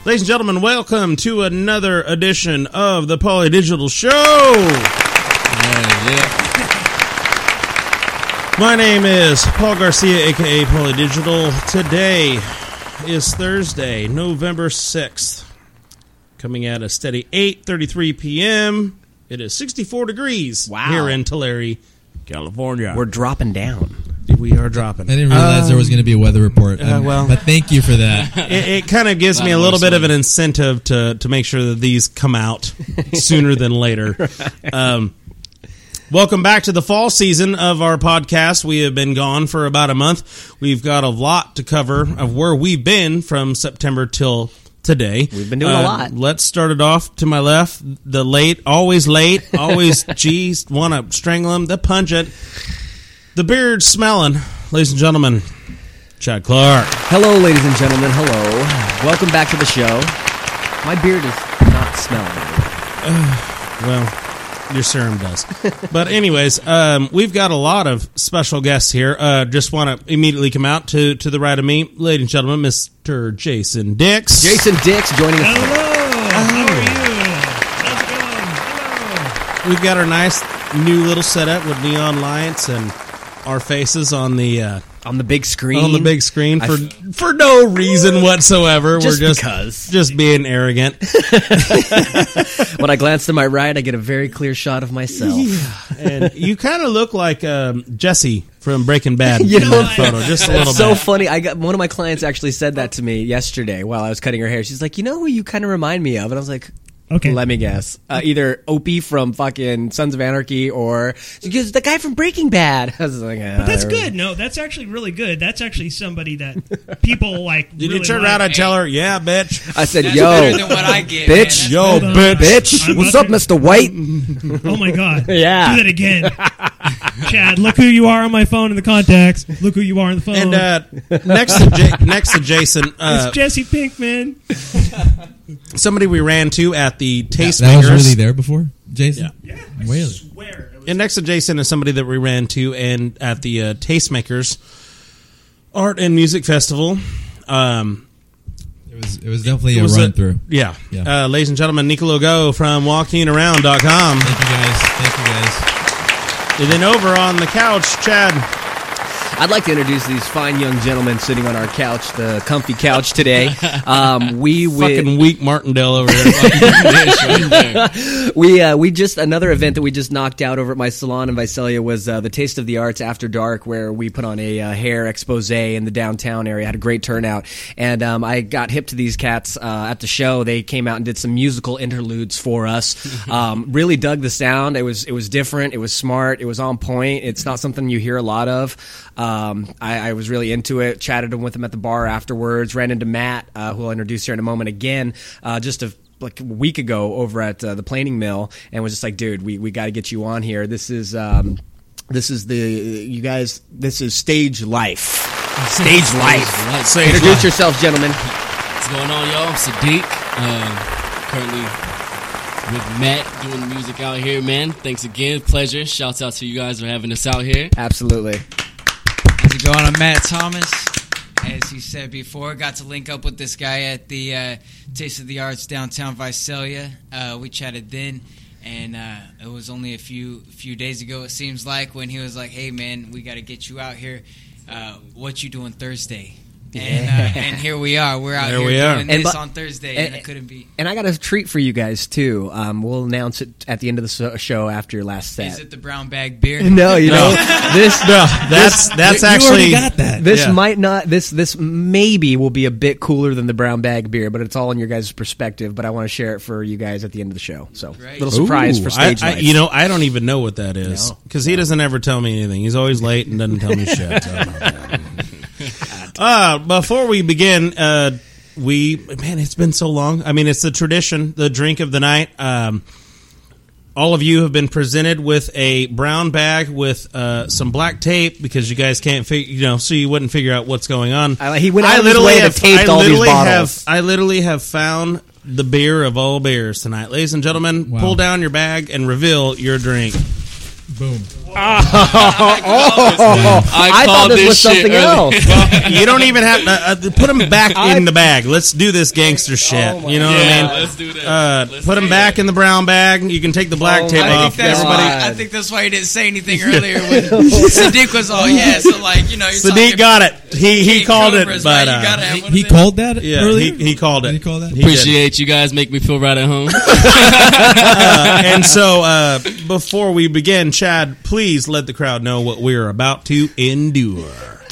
Ladies and gentlemen, welcome to another edition of the Poly Digital Show. My name is Paul Garcia, a.k.a. Poly Digital. Today is Thursday, November 6th. Coming at a steady 8:33 p.m. It is 64 degrees here in Tulare, California. We're dropping down. We are dropping. I didn't realize there was going to be a weather report. But thank you for that. It kind of gives me a little bit of an incentive to make sure that these come out sooner than later. Welcome back to the fall season of our podcast. We have been gone for about a month. We've got a lot to cover of where we've been from September till today. We've been doing a lot. Let's start it off to my left. The always late, always geez, want to strangle him. The pungent. The beard smelling, ladies and gentlemen, Chad Clark. Hello, ladies and gentlemen. Hello. Welcome back to the show. My beard is not smelling. Well, your serum does. But anyways, we've got a lot of special guests here. Just want to immediately come out to the right of me, ladies and gentlemen, Mr. Jason Dix. Jason Dix joining us. Hello. How are you? How's it going? We've got our nice new little setup with neon lights and our faces on the big screen. On the big screen for no reason whatsoever. Just We're because. Just being arrogant. When I glance to my right, I get a very clear shot of myself. Yeah. And you kind of look like Jesse from Breaking Bad in know, that photo, just a little bit. So funny. One of my clients actually said that to me yesterday while I was cutting her hair. She's like, you know who you kind of remind me of? And I was like, okay. Let me guess. Either Opie from fucking Sons of Anarchy or because the guy from Breaking Bad. I was like, but that's good. No, that's actually really good. That's actually somebody that people like. Did really you turn like. around and tell her, yeah, bitch? I said, that's yo, better than what I get, bitch, man. bitch. What's up, Mr. White? Oh my God. Yeah. Do that again. Chad, look who you are on my phone in the contacts. Look who you are on the phone. And next to Jason, it's Jesse Pinkman. Somebody we ran to at the Tastemakers. That was really there before, Jason? Yeah. Really? I swear. And next to Jason is somebody that we ran to and at the Tastemakers Art and Music Festival. It was definitely a run through. Yeah. Yeah. Ladies and gentlemen, Nicolo Go from WalkingAround.com. Thank you guys. And then over on the couch, Chad. I'd like to introduce these fine young gentlemen sitting on our couch, the comfy couch today. Fucking weak Martindale over here. We just another event that we just knocked out over at my salon in Visalia was the Taste of the Arts After Dark, where we put on a hair expose in the downtown area. Had a great turnout, and I got hip to these cats at the show. They came out and did some musical interludes for us. Really dug the sound. It was different. It was smart. It was on point. It's not something you hear a lot of. I was really into it. Chatted with him at the bar afterwards. Ran into Matt, who I'll introduce here in a moment again, just a week ago over at the planing mill, and was just like, dude, we got to get you on here. This is Stage Life. Stage Life. So introduce yourselves, gentlemen. What's going on, y'all? I'm Sadiq. Currently with Matt doing the music out here, man. Thanks again. Pleasure. Shouts out to you guys for having us out here. Absolutely. How's it going? I'm Matt Thomas. As he said before, got to link up with this guy at the Taste of the Arts downtown Visalia. We chatted then, and it was only a few days ago, it seems like, when he was like, hey, man, we got to get you out here. What you doing Thursday? And here we are. We're out here doing this on Thursday, and it couldn't be. And I got a treat for you guys, too. We'll announce it at the end of the show after your last set. Is it the brown bag beer? No, that's actually... You already got that. This might not... This maybe will be a bit cooler than the brown bag beer, but it's all in your guys' perspective, but I want to share it for you guys at the end of the show. So, little surprise for Stage Life. I don't even know what that is, because he doesn't ever tell me anything. He's always late and doesn't tell me shit. Before we begin, it's been so long. I mean, it's the tradition, the drink of the night. All of you have been presented with a brown bag with some black tape because you guys can't figure, so you wouldn't figure out what's going on. He went out of his way to tape all these bottles. I literally have found the beer of all beers tonight. Ladies and gentlemen, pull down your bag and reveal your drink. Boom. I thought this was something else. You don't even have to put them back in the bag. Let's do this gangster shit. You know what I mean? Let's do that. Put them back in the brown bag. You can take the black tape off. I think that's why he didn't say anything earlier when Sadiq was all, so like, you're Sadiq got it. He called it, Cobras, but right? He called that earlier? he called it. He called that? Appreciate you guys. Make me feel right at home. And so, before we begin, Chad, please let the crowd know what we're about to endure.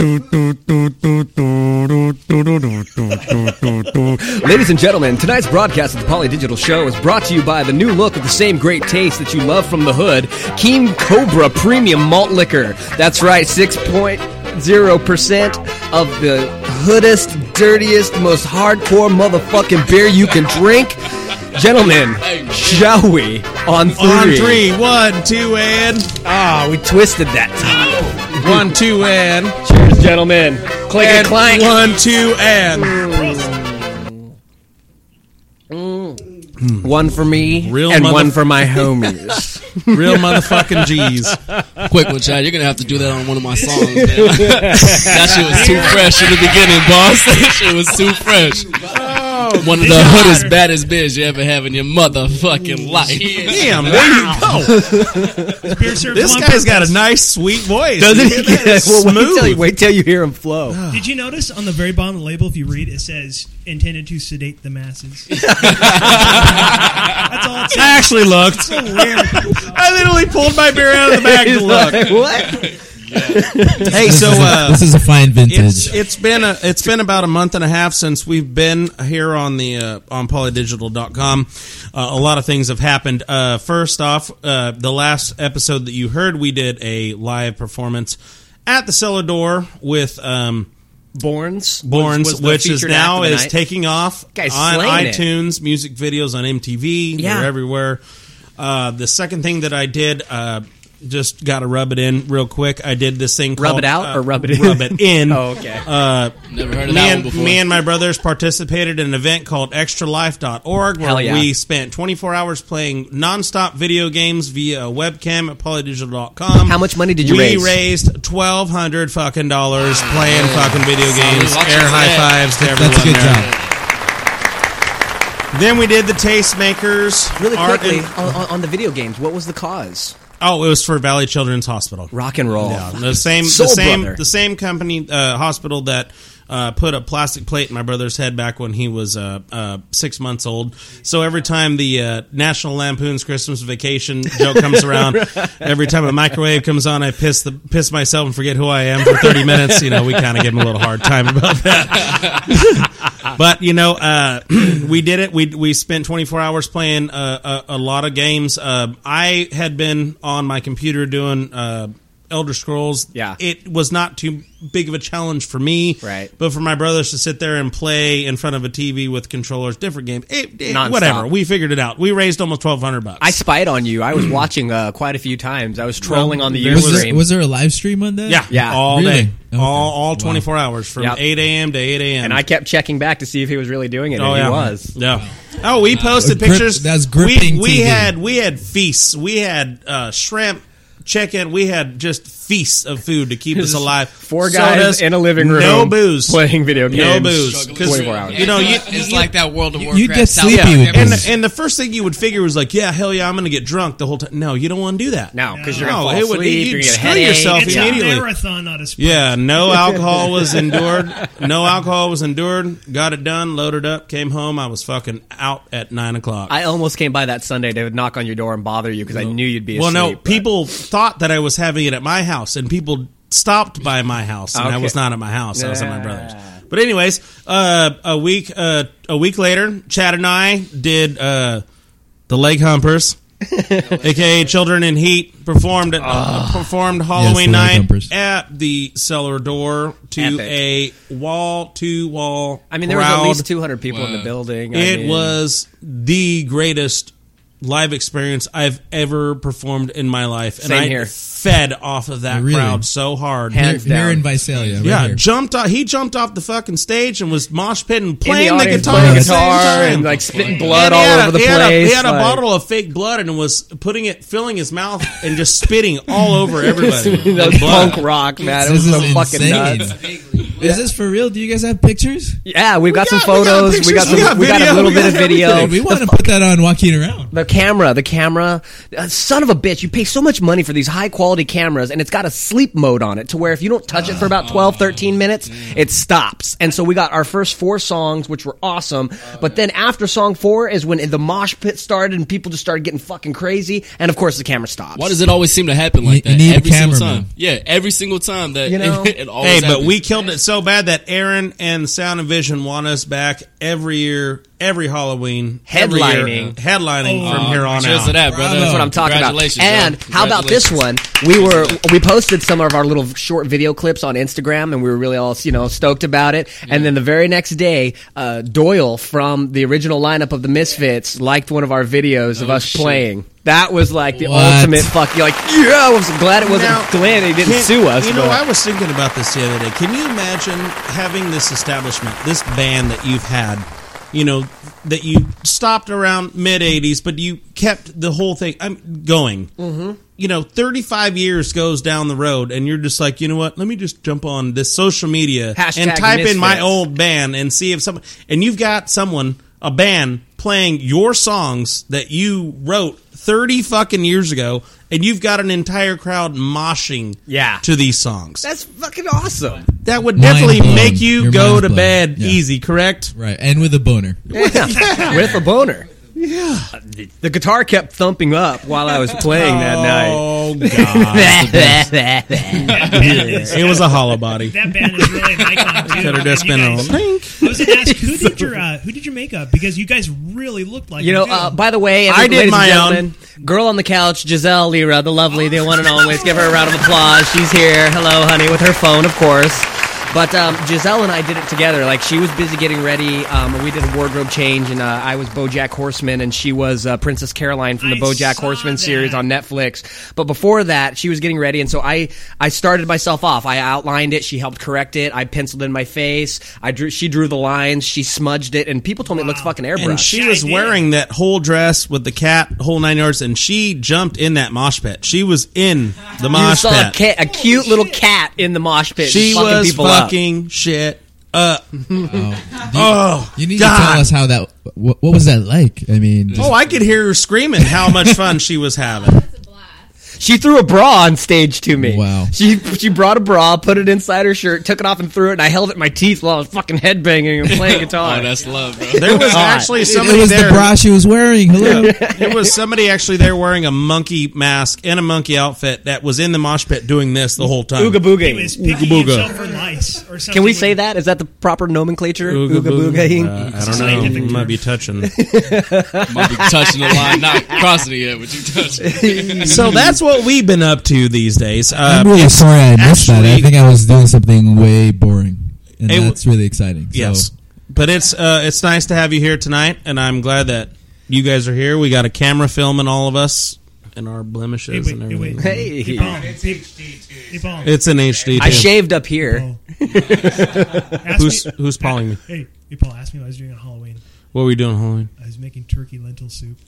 Ladies and gentlemen, tonight's broadcast of the Poly Digital Show is brought to you by the new look of the same great taste that you love from the hood, King Cobra Premium Malt Liquor. That's right, 6.0% of the hoodest, dirtiest, most hardcore motherfucking beer you can drink. Gentlemen, shall we? On three. On three. 1, 2, and... We twisted that time. 1, 2, and... Cheers, gentlemen. Clink and clank. 1, 2, and... One for me Real and one for my homies. Real motherfucking G's. Quick one, Chad. You're going to have to do that on one of my songs, man. That shit was too fresh in the beginning, boss. That shit was too fresh. One of the hoodest, baddest bitch you ever have in your motherfucking life. Damn, there you go. This guy's got a nice, sweet voice. Doesn't he? Well, smooth. Wait till you hear him flow. Did you notice on the very bottom of the label, if you read, it says intended to sedate the masses? That's all it says. I actually looked. So weird. I literally pulled my beer out of the bag to look. What? Hey, so this is a fine vintage. it's been about a month and a half since we've been here on the on polydigital.com. A lot of things have happened. First off, the last episode that you heard, we did a live performance at the Cellar Door with Borns, which is now taking off Guy's on slaying iTunes, music videos on MTV. Yeah. They're everywhere. The second thing that I did, just got to rub it in real quick. I did this thing called... Rub it out or rub it in? Rub it in. Oh, okay. Never heard of that one before. Me and my brothers participated in an event called extralife.org where we spent 24 hours playing nonstop video games via a webcam at polydigital.com. How much money did you raise? We raised $1,200 fucking dollars playing fucking video games. Air high fives to everyone. That's a good there. job. Then we did the Tastemakers. Really quickly, on the video games, what was the cause? Oh, it was for Valley Children's Hospital. Rock and roll. Yeah, the same company hospital that put a plastic plate in my brother's head back when he was 6 months old. So every time the National Lampoon's Christmas Vacation joke comes around, every time a microwave comes on, I piss myself and forget who I am for 30 minutes. You know, we kind of give him a little hard time about that. But you know, we did it. We spent 24 hours playing a lot of games. I had been on my computer doing Elder Scrolls. Yeah. It was not too big of a challenge for me. Right. But for my brothers to sit there and play in front of a TV with controllers, different games, Nonstop. whatever. We figured it out. We raised almost $1,200. I spied on you. I was watching quite a few times. I was trolling on the Ustream. Was there a live stream on that? Yeah. All Really? day. Okay. All 24 hours from 8 a.m. to 8 a.m. And I kept checking back to see if he was really doing it, and yeah. he was. Yeah. Oh, we posted Grip- pictures. that's gripping we TV. We had feasts. We had shrimp chicken. We had just feasts of food to keep us alive. 4 guys in a living room. No booze. Playing video games. No booze. 24 hours. You know, It's like that World of Warcraft. You'd get South sleepy Park with episode. this. And the first thing you would figure was like, yeah, hell yeah, I'm going to get drunk the whole time. No, you don't want to do that. No, because you're No, going to it fall would- asleep. you'd You're going to get a screw headache. yourself It's immediately. a marathon, not a sprint. Yeah, no alcohol was endured. No alcohol was endured. Got it done, loaded up, came home. I was fucking out at 9 o'clock. I almost came by that Sunday to knock on your door and bother you because I knew you'd be asleep. Well, no, but- people thought that I was having it at my house, and people stopped by my house, and I Okay. was not at my house. I was at my brother's. But anyways, a week later, Chad and I did the Leg Humpers, aka Children in Heat, performed Halloween the Leg night Humpers. at the Cellar Door to Epic. a wall-to-wall I mean, there was at crowd. least 200 people in the building. It was the greatest live experience I've ever performed in my life, and Same I here. fed off of that Really? crowd so hard. Hands Here down. in Visalia. Right Yeah, here. he jumped off the fucking stage and was mosh pitting, In playing the audience, guitar playing at the same guitar time. and like spitting blood And all he had over the he had place. he had a like- bottle of fake blood and was filling his mouth and just spitting all over everybody. That was Blood. punk rock, man. It This was so is fucking insane. nuts. Is this for real? Do you guys have pictures? Yeah, we've got some we got photos. pictures, We got we got we got a video, little we bit got of video. Hey, we want to put that on Walking Around. The camera, son of a bitch, you pay so much money for these high quality cameras and it's got a sleep mode on it to where if you don't touch it for about 12, 13 minutes, it stops. And so we got our first 4 songs, which were awesome. But then after song 4 is when the mosh pit started and people just started getting fucking crazy. And of course the camera stops. Why does it always seem to happen like You that? need a Every single cameraman. time. Yeah, every single time that You know? it always Hey, but happens. we killed it so bad that Aaron and Sound and Vision want us back every year, every Halloween, every year, Headlining. headlining from here on cheers out. to that, brother. That's what I'm talking about. Congratulations, And bro. how about this one? We posted some of our little short video clips on Instagram, and we were really all stoked about it. And then the very next day, Doyle from the original lineup of the Misfits liked one of our videos of us shit. playing. That was like the What? ultimate fuck. You're like, yeah, I was glad it wasn't Now, Glenn. He didn't sue us. You know, but- I was thinking about this the other day. Can you imagine having this establishment, this band that you've had, that you stopped around mid-'80s, but you kept the whole thing going. Mm-hmm. 35 years goes down the road, and you're just like, you know what? Let me just jump on this social media Hashtag and type in my Misfits. old band and see if someone... And you've got a band playing your songs that you wrote 30 fucking years ago, and you've got an entire crowd moshing to these songs. That's fucking awesome. That would Mind definitely blown. make you Your go mind's to blown. bed Yeah. easy, correct? Right, and with a boner. Yeah. With a boner. Yeah. The guitar kept thumping up while I was playing that night. Oh, God. It was a hollow body. That band is really an icon too. Could have just You been guys- a link. I was gonna ask who did your makeup, because you guys really looked like By the way, I did ladies and my gentlemen, girl on the couch, Giselle Lira, the lovely, the one and only. Let's give her a round of applause. She's here. Hello, honey, with her phone, of course. But Giselle and I did it together. Like, she was busy getting ready. We did a wardrobe change, and I was BoJack Horseman, and she was Princess Caroline from the I BoJack saw Horseman that. series on Netflix. But before that, she was getting ready, and so I started myself off. I outlined it. She helped correct it. I penciled in my face. She drew the lines. She smudged it, and people told me it looks fucking airbrush. And she Yeah, was I did. wearing that whole dress with the cat, whole 9 yards, and she jumped in that mosh pit. She was in the you mosh saw pit. a cute little cat in the mosh pit. She fucking was people up. fucking shit up. Oh, you need God. to tell us how that. What was that like? I mean, Oh, I could hear her screaming how much fun she was having. She threw a bra on stage to me. Wow. She brought a bra, put it inside her shirt, took it off and threw it, and I held it in my teeth while I was fucking headbanging and playing guitar. Oh, that's love, bro. There was actually it somebody was there. the bra she was wearing. Hello. There was somebody actually there wearing a monkey mask and a monkey outfit that was in the mosh pit doing this the whole time. Ooga He was booging. picking Ooga booga. himself for lice or something. Can we say that? Is that the proper nomenclature? Ooga booging. I don't know. Scientific You might term. be touching. Might be touching the line, not crossing it yet, but you touching it. So that's what we've been up to these days. I'm really sorry I missed that. I actually- think I was doing something way boring, and It- that's really exciting. So, Yes, but it's nice to have you here tonight, and I'm glad that you guys are here. We got a camera filming all of us and our blemishes and everything. Hey. Hey, Paul. Hey, Paul. It's in HD. I too. shaved up here. Who's calling me? Hey, Paul, ask me what I was doing on Halloween. What were we doing, Halloween? I was making turkey lentil soup.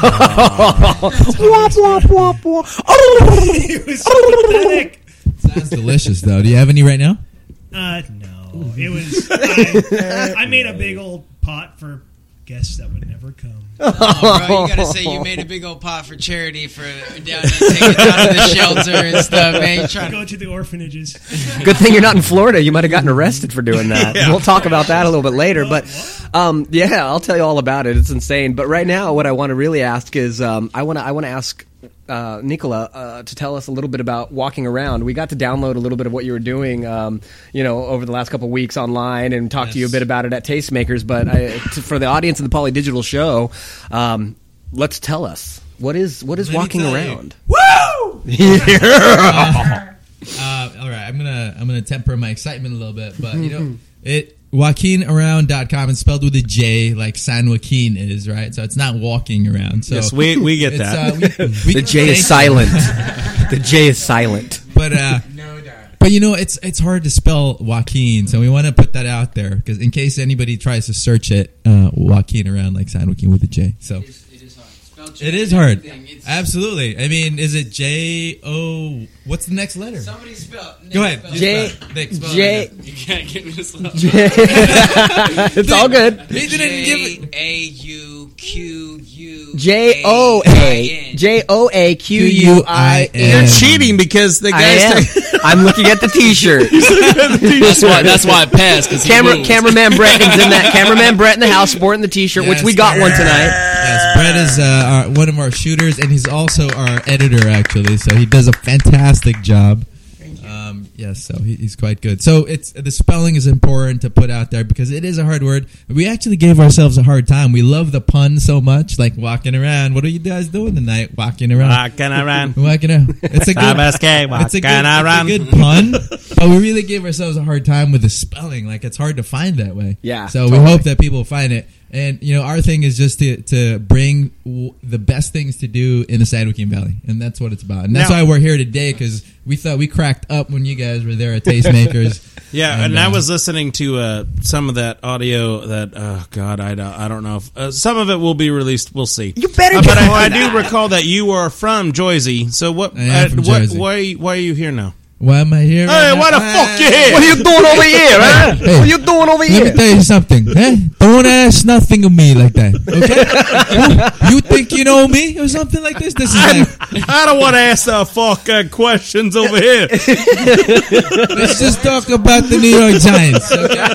Wop, wop, wop, wop. It was so pathetic. sounds delicious, though. Do you have any right now? No. It was... I made a big old pot for guests that would never come. Oh, bro, you gotta say you made a big old pot for charity for down take it down to the shelter and stuff, man. You trying Go to the orphanages. Good thing you're not in Florida. You might have gotten arrested for doing that. Yeah. We'll talk about that a little bit later. But yeah, I'll tell you all about it. It's insane. But right now, what I want to really ask is I want to ask Nicola to tell us a little bit about walking around. We got to download a little bit of what you were doing, over the last couple of weeks online, and talk to you a bit about it at Tastemakers. But for the audience of the Poly Digital Show, let's tell us what is walking around. All right, I'm gonna temper my excitement a little bit, but WaukeenAround.com is spelled with a J, like San Joaquin is, right? So it's not walking around. So yes, we get that. The J is silent. The J is silent. But it's hard to spell Joaquin, so we want to put that out there because in case anybody tries to search it, Joaqueen Around like San Joaquin with a J. So It is hard. Spell it is hard. Absolutely. I mean, is it J-O? What's the next letter? Somebody spell. Go ahead. J. You can't get me this level. It's all good. He didn't give it. J-A-U-Q-U. J-O-A-Q-U-I-N. You're cheating because the I guys. am. I'm looking at the T-shirt. That's why I passed. Because Cameraman Breton's in that. Cameraman Brett in the house sporting the T-shirt, which we got one tonight. Yes, Brett is one of our shooters, and he's also our editor, actually. So he does a fantastic job. Yes, so he's quite good. So the spelling is important to put out there because it is a hard word. We actually gave ourselves a hard time. We love the pun so much, like walking around. What are you guys doing tonight? Walking around. Walking around. Walking around. It's a good pun, but we really gave ourselves a hard time with the spelling. Like it's hard to find that way. Yeah. So we hope that people find it. And, our thing is just to bring the best things to do in the San Joaquin Valley. And that's what it's about. And that's why we're here today, because we thought we cracked up when you guys were there at Tastemakers. Yeah, and I was listening to some of that audio that, I don't know. If, some of it will be released. We'll see. You better But I do recall that you are from Jersey. So what? I am from Jersey. Why are you here now? Why am I here? Hey, why the fuck you here? What are you doing over here, huh? Hey, What are you doing over Let here? me tell you something. Don't ask nothing of me like that. Okay? You think you know me or something like this? This is like, I don't want to ask the fucking questions over here. let's just talk about the New York Giants.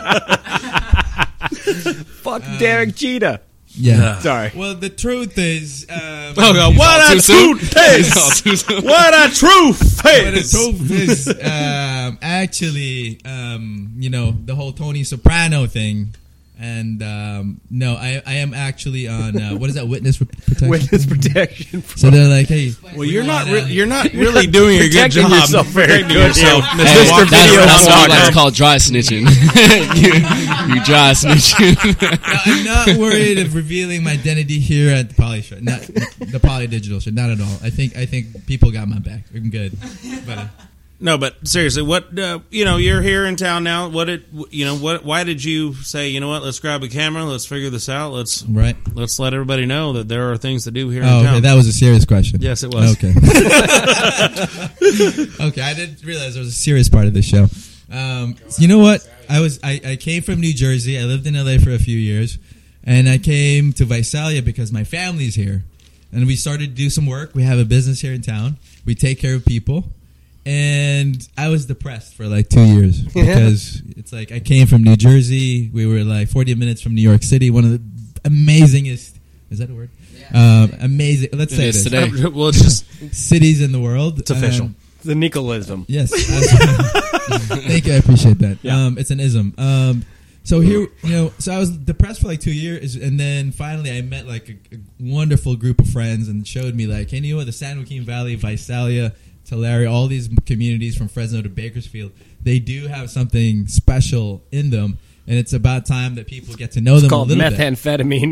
Okay? Fuck Derek Jeter. Yeah. Sorry. Well, the truth is, What a truth is! What a truth the is! truth is, actually, the whole Tony Soprano thing. And no, I am actually on what is that? Witness protection. Witness protection. So they're like, hey, Well, you're not really doing a good job yourself very protecting good. yourself. Hey, Mr. that's Video what we like Blogger. to call dry snitching. you dry snitching. I'm not worried of revealing my identity here at the Poly Show. Not the Poly Digital Show. Not at all. I think people got my back. I'm good. But No, but seriously, what you're here in town now. Why did you say, you know what? Let's grab a camera. Let's figure this out. Let's let everybody know that there are things to do here in town. Okay, that was a serious question. Yes, it was. Okay. Okay, I didn't realize there was a serious part of this show. You know what? I came from New Jersey. I lived in LA for a few years, and I came to Visalia because my family's here, and we started to do some work. We have a business here in town. We take care of people. And I was depressed for like 2 years because it's like I came from New Jersey. We were like 40 minutes from New York City, one of the amazingest. Is that a word? Yeah. Amazing. Let's say this. Today. Well, it's just Cities in the world. it's official. The Nicholism. Yes. Thank you. I appreciate that. Yeah. It's an ism. So here, so I was depressed for like 2 years, and then finally I met like a wonderful group of friends and showed me like, hey, you know what? The San Joaquin Valley, Visalia, Tulare, all these communities from Fresno to Bakersfield, they do have something special in them, and it's about time that people get to know them a little bit. It's called methamphetamine.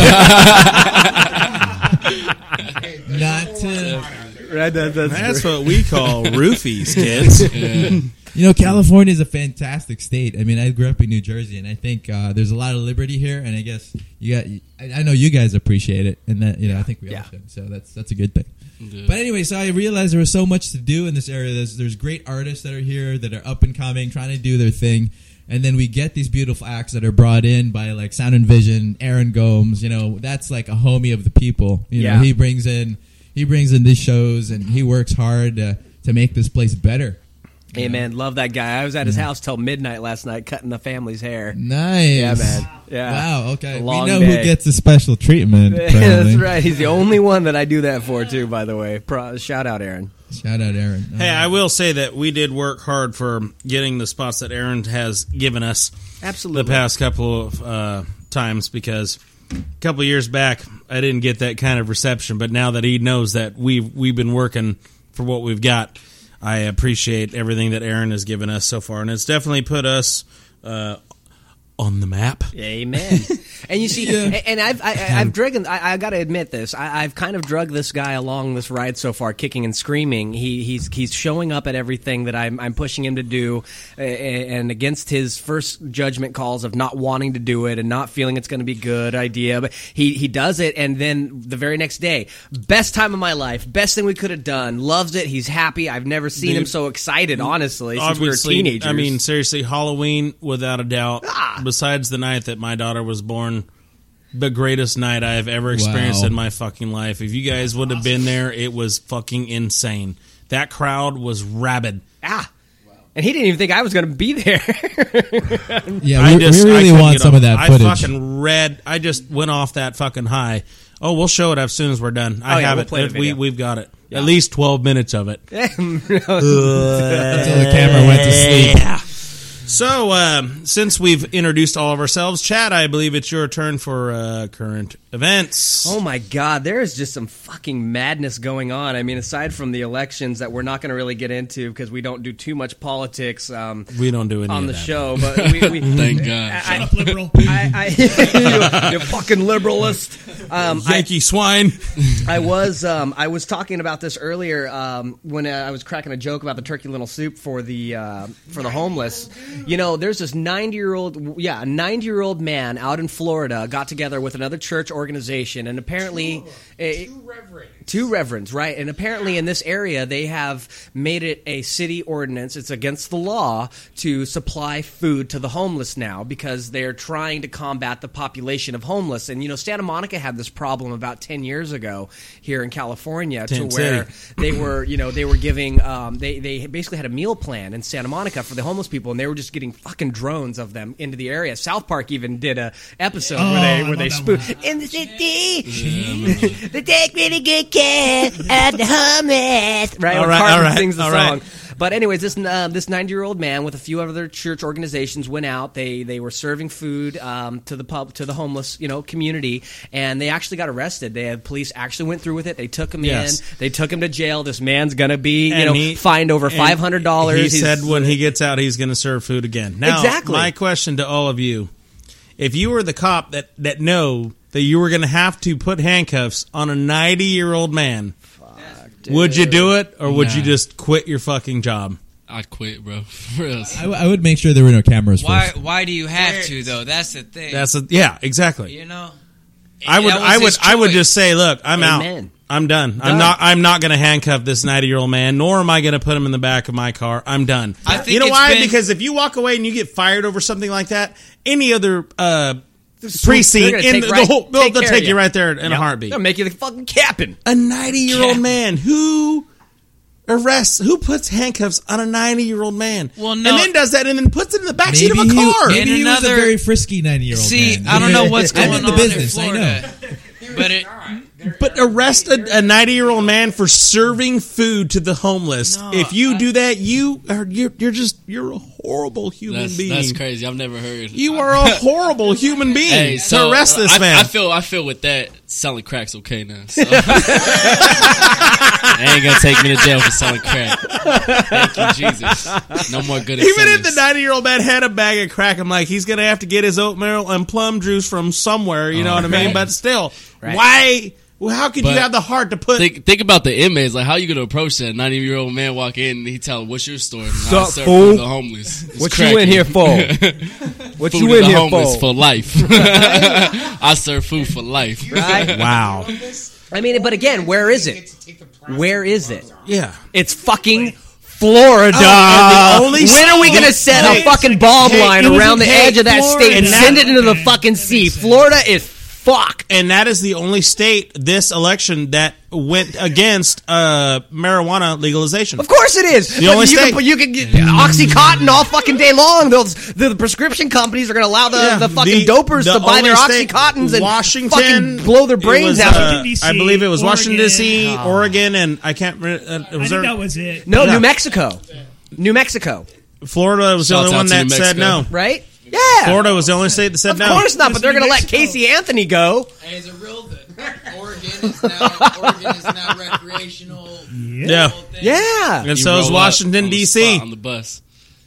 Not to... That's what we call roofies, kids. California is a fantastic state. I mean, I grew up in New Jersey, and I think there's a lot of liberty here, and I guess I know you guys appreciate it, and that I think we all should. So that's a good thing. Yeah. But anyway, so I realized there was so much to do in this area. There's great artists that are here that are up and coming, trying to do their thing. And then we get these beautiful acts that are brought in by like Sound and Vision, Aaron Gomes. That's like a homie of the people. He brings in these shows, and he works hard to make this place better. Hey, man, love that guy. I was at his house till midnight last night cutting the family's hair. Nice. Yeah, man. Yeah. Wow, okay. We Long know day. who gets the special treatment. That's right. He's the only one that I do that for, too, by the way. Shout out, Aaron. Shout out, Aaron. Hey, I will say that we did work hard for getting the spots that Aaron has given us. Absolutely. The past couple of times, because a couple of years back, I didn't get that kind of reception. But now that he knows that we've been working for what we've got, I appreciate everything that Aaron has given us so far, and it's definitely put us on the map. Amen. And you see, and I've driven. I got to admit this. I've kind of drugged this guy along this ride so far, kicking and screaming. He's showing up at everything that I'm pushing him to do, and against his first judgment calls of not wanting to do it and not feeling it's going to be a good idea. But he does it, and then the very next day, best time of my life, best thing we could have done. Loves it. He's happy. I've never seen him so excited. Honestly, since we were teenagers. I mean, seriously, Halloween without a doubt. Besides the night that my daughter was born, the greatest night I have ever experienced in my fucking life. If you guys would have been there, it was fucking insane. That crowd was rabid. And he didn't even think I was going to be there. Yeah, we really want some of that footage. I just went off that fucking high. Oh, we'll show it as soon as we're done. I have it. We've got it. Yeah. At least 12 minutes of it. Until the camera went to sleep. Yeah. So, since we've introduced all of ourselves, Chad, I believe it's your turn for current events. Oh my God, there is just some fucking madness going on. I mean, aside from the elections that we're not going to really get into because we don't do too much politics. We don't do any on of the that. show, but we Thank God. Shut up, liberal. You fucking liberalist. Yankee swine. I was talking about this earlier when I was cracking a joke about the turkey lentil soup for the homeless. You know, there's this 90-year-old man out in Florida got together with another church organization, and apparently two reverends, right? And apparently in this area they have made it a city ordinance. It's against the law to supply food to the homeless now because they're trying to combat the population of homeless. And you know, Santa Monica had this problem about 10 years ago here in California to where they were giving they basically had a meal plan in Santa Monica for the homeless people, and they were just getting fucking drones of them into the area. South Park even did a episode where they spoon in the city. They take really good care of the homeless. Right, all right, sings the all song. right. But anyways, this 90-year-old man with a few other church organizations went out. They were serving food to the homeless community, and they actually got arrested. Police actually went through with it. They took him in. They took him to jail. This man's gonna be fined over $500. He said when he gets out, he's going to serve food again. Now, my question to all of you: if you were the cop that know that you were going to have to put handcuffs on a 90-year-old man, would you do it, or would you just quit your fucking job? I'd quit, bro. For real. I would make sure there were no cameras first. Why do you have to, though? That's the thing. Yeah, exactly. You know, I would just say, look, I'm Amen. out. I'm done. I'm not going to handcuff this 90-year-old man, nor am I going to put him in the back of my car. I'm done. I think you know why? Because if you walk away and you get fired over something like that, any other precinct they'll take you right there in a heartbeat. They'll make you the fucking captain. A 90-year-old man who puts handcuffs on a 90-year-old man? Well, no. And then does that and then puts it in the backseat of a car. Maybe he was a very frisky 90-year-old man. I don't know what's going on I'm in the business, in Florida. I know. But arrest a 90-year-old man for serving food to the homeless. No, if you do that, you're a horrible human being. That's crazy. I've never heard. You are a horrible human being to arrest this man. I feel with that selling crack's okay now. So. They ain't gonna take me to jail for selling crack. Thank you, Jesus. No more good. Even if the 90-year-old man had a bag of crack, I'm like, he's gonna have to get his oatmeal and plum juice from somewhere. You know what I mean? But still, why? Well, how could you have the heart to put... Think about the inmates. Like, how you going to approach that 90-year-old man walk in and he tell him, what's your story? Sup, serve fool? food to the homeless. It's What cracking. you in here for? What food you to in the here homeless for? life. I serve food for life. Right? Wow. I mean, but again, where is it? Where is it? Yeah. It's fucking Florida. When are we going to set a fucking bulb line around the edge of that state and send it into the fucking sea? Florida is fuck. And that is the only state this election that went against marijuana legalization. Of course it is. The only state. You can get Oxycontin all fucking day long. The prescription companies are going to allow the fucking dopers to buy their Oxycontins and fucking blow their brains out. I believe it was Washington, D.C., Oregon, and I can't remember. I think that was it. No, New Mexico. New Mexico. Florida was the only one that said no. Right? Yeah. Florida was the only state that said no. Of course not, but they're going to let Casey Anthony go. Hey, is it real that Oregon is now recreational? Yeah. Yeah. And so is Washington, D.C. On the bus.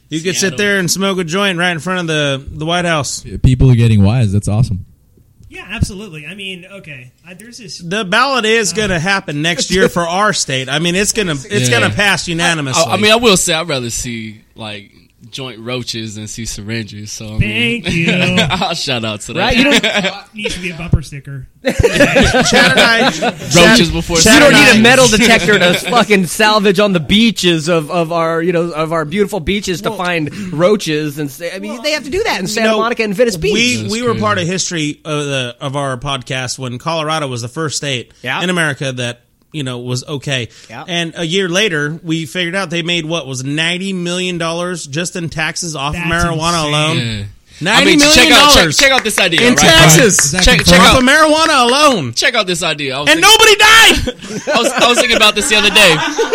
You could sit there and smoke a joint right in front of the White House. People are getting wise. That's awesome. Yeah, absolutely. I mean, okay, there's this. The ballot is going to happen next year for our state. I mean, it's going to pass unanimously. I mean, I will say I'd rather see like joint roaches than see syringes. So I mean, Thank you. I'll shout out to that. Right? You don't, Needs to be a bumper sticker. Chad and I, roaches before you Chad don't and need I- a metal detector to fucking salvage on the beaches of our beautiful beaches to find roaches and I mean they have to do that in Santa Monica and Venice Beach. We were part of history of our podcast when Colorado was the first state in America that was okay. Yeah. And a year later, we figured out they made what was $90 million just in taxes off of That's marijuana insane. alone. Yeah. $90 million check out this idea in right? taxes. Right. Check Off out of marijuana alone. check out this idea. I was And thinking- nobody died. I was thinking about this the other day.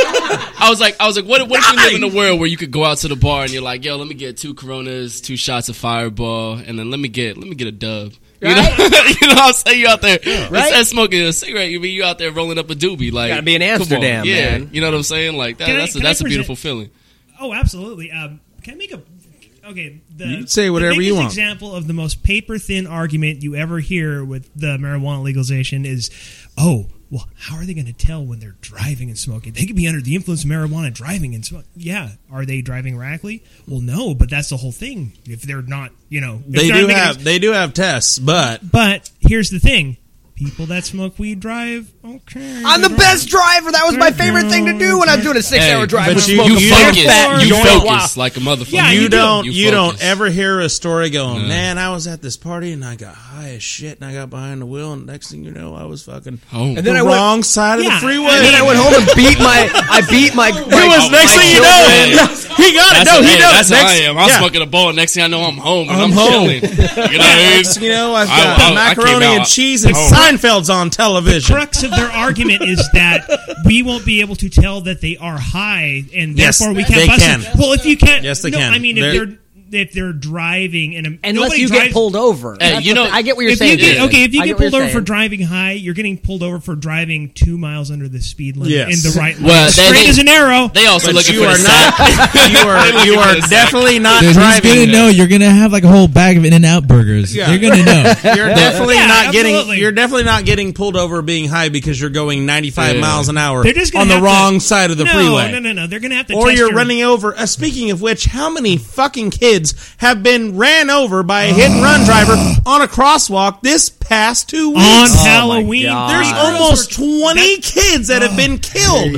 I was like, what if you live in a world where you could go out to the bar and you're like, yo, let me get 2 Coronas, 2 shots of Fireball, and then let me get a dub. You know, you know what I'm saying? You out there, instead of smoking a cigarette, you out there rolling up a doobie. Like, gotta be in come on. Amsterdam, yeah. man. You know what I'm saying? Like that, Can I that's a present- beautiful feeling. Oh, absolutely. Can I make a? Okay, You can say whatever the you biggest want. Example of the most paper thin argument you ever hear with the marijuana legalization is, oh, well, how are they going to tell when they're driving and smoking? They could be under the influence of marijuana driving and smoking. Yeah, are they driving erratically? Well, no, but that's the whole thing. If they're not, if They they're not do making have tests, but But here's the thing: people that smoke weed drive. Okay, I'm the best driver. That was my favorite thing to do when I'm doing a 6-hour drive. but was you- smoke a you big focus. fat You joint. focus like a motherfucker. Yeah, you you do. don't You don't focus. ever hear a story going, man, I was at this party and I got high as shit and I got behind the wheel and next thing you know I was fucking Oh. And then the I went- wrong side of the Yeah, freeway. And then I went home and beat my. It was next thing you know, he got it. That's No, he does. That's how Next- I am. I'm yeah. smoking a bowl. Next thing I know, I'm home and I'm I'm home. chilling. You know what I mean? Next thing you know, I've I- got I came macaroni and out cheese and home. Seinfeld's on television. crux of their argument is that we won't be able to tell that they are high, and Yes, therefore we they can't bust can. them. Well, if you can't, Yes, they no, can. I mean, if they're driving and Unless nobody you drives, get pulled over. Hey, That's you the know- thing. I get what you're If saying. you get, Yeah. okay, if you I get get what pulled you're over for saying. driving high, you're getting pulled over for driving 2 miles under the speed limit Yes. in the right lane. Well, Straight as an arrow. They also But looking you for are the not. sack. You are definitely not Dude, he's driving. gonna know you're gonna have like a whole bag of In-N-Out burgers. Yeah. You're gonna know. You're definitely Yeah, not getting. absolutely. You're definitely not getting pulled over being high because you're going 95 Yeah. miles an hour They're just gonna on the have wrong to, side of the no, freeway. No. They're gonna have to. Or test you're your- running over. Speaking of which, how many fucking kids have been ran over by a hit and run driver on a crosswalk this past 2 weeks? on my Halloween. God. There's almost 20 kids that have been killed.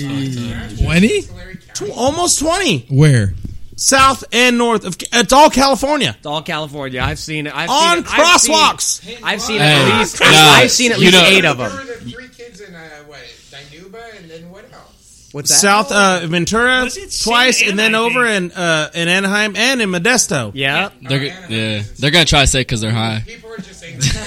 20? Almost 20. Where? South and north of. It's all California. It's all California. I've seen it. On crosswalks. I've seen Hey, at least. nah, I've seen at you least know- 8 of There them. were the 3 kids in Dinuba, and then what else? What's that? South Ventura Was it twice, Santa and then Ana, I over in Anaheim and in Modesto. Yeah. They're gonna try to say because they're high. People are just saying it's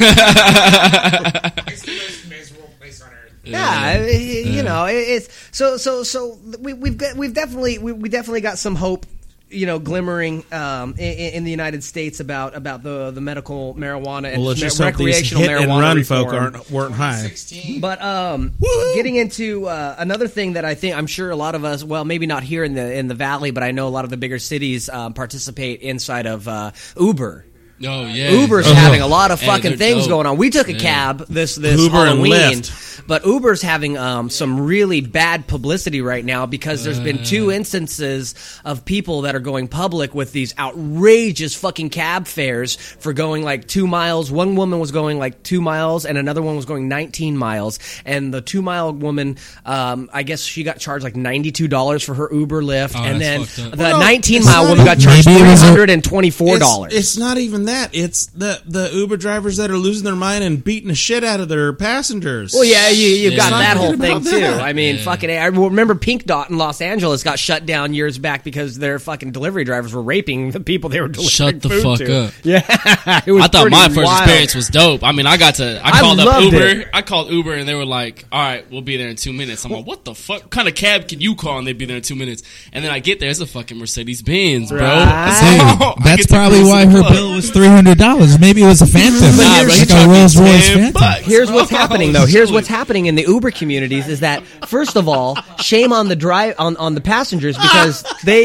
the most miserable place on earth. Yeah, you know, it's so we've definitely got some hope, glimmering in the United States about the medical marijuana and Well, let's just hope these recreational hit and marijuana run reform. folk weren't high. 16. But getting into another thing that I'm sure a lot of us, well, maybe not here in the valley, but I know a lot of the bigger cities participate inside of Uber. Oh yeah, Uber's having a lot of Hey, fucking they're things dope. going on. We took a cab this Uber and Halloween, Lyft. but Uber's having some really bad publicity right now because there's been 2 instances of people that are going public with these outrageous fucking cab fares for going like 2 miles. One woman was going like 2 miles, and another one was going 19 miles. And the 2-mile woman, I guess she got charged like $92 for her Uber Lyft, Oh, and then that's fucked up. the Well, 19-mile it's woman not got charged even- Maybe it was a- $324. It's not even that. It's the Uber drivers that are losing their mind and beating the shit out of their passengers. Well, yeah, you've Yeah. got that Talking whole thing about too. that. I mean, fucking, I remember Pink Dot in Los Angeles got shut down years back because their fucking delivery drivers were raping the people they were delivering Shut the food fuck to. up. Yeah, it was I thought pretty my first wild. experience was dope. I mean, I called up loved Uber. it. I called Uber and they were like, "All right, we'll be there in 2 minutes." I'm like, "What the fuck? What kind of cab can you call?" And they'd be there in 2 minutes. And then I get there, it's a fucking Mercedes Benz, bro. Right. Dude, I that's get to probably cruise why the her club. bill was $300. Maybe it was a Phantom. Nah, bro, he like a charged me Rolls Royce $10. Phantom. Here's what's Oh, happening though. Here's what's shit. happening in the Uber communities is that first of all, shame on the on the passengers because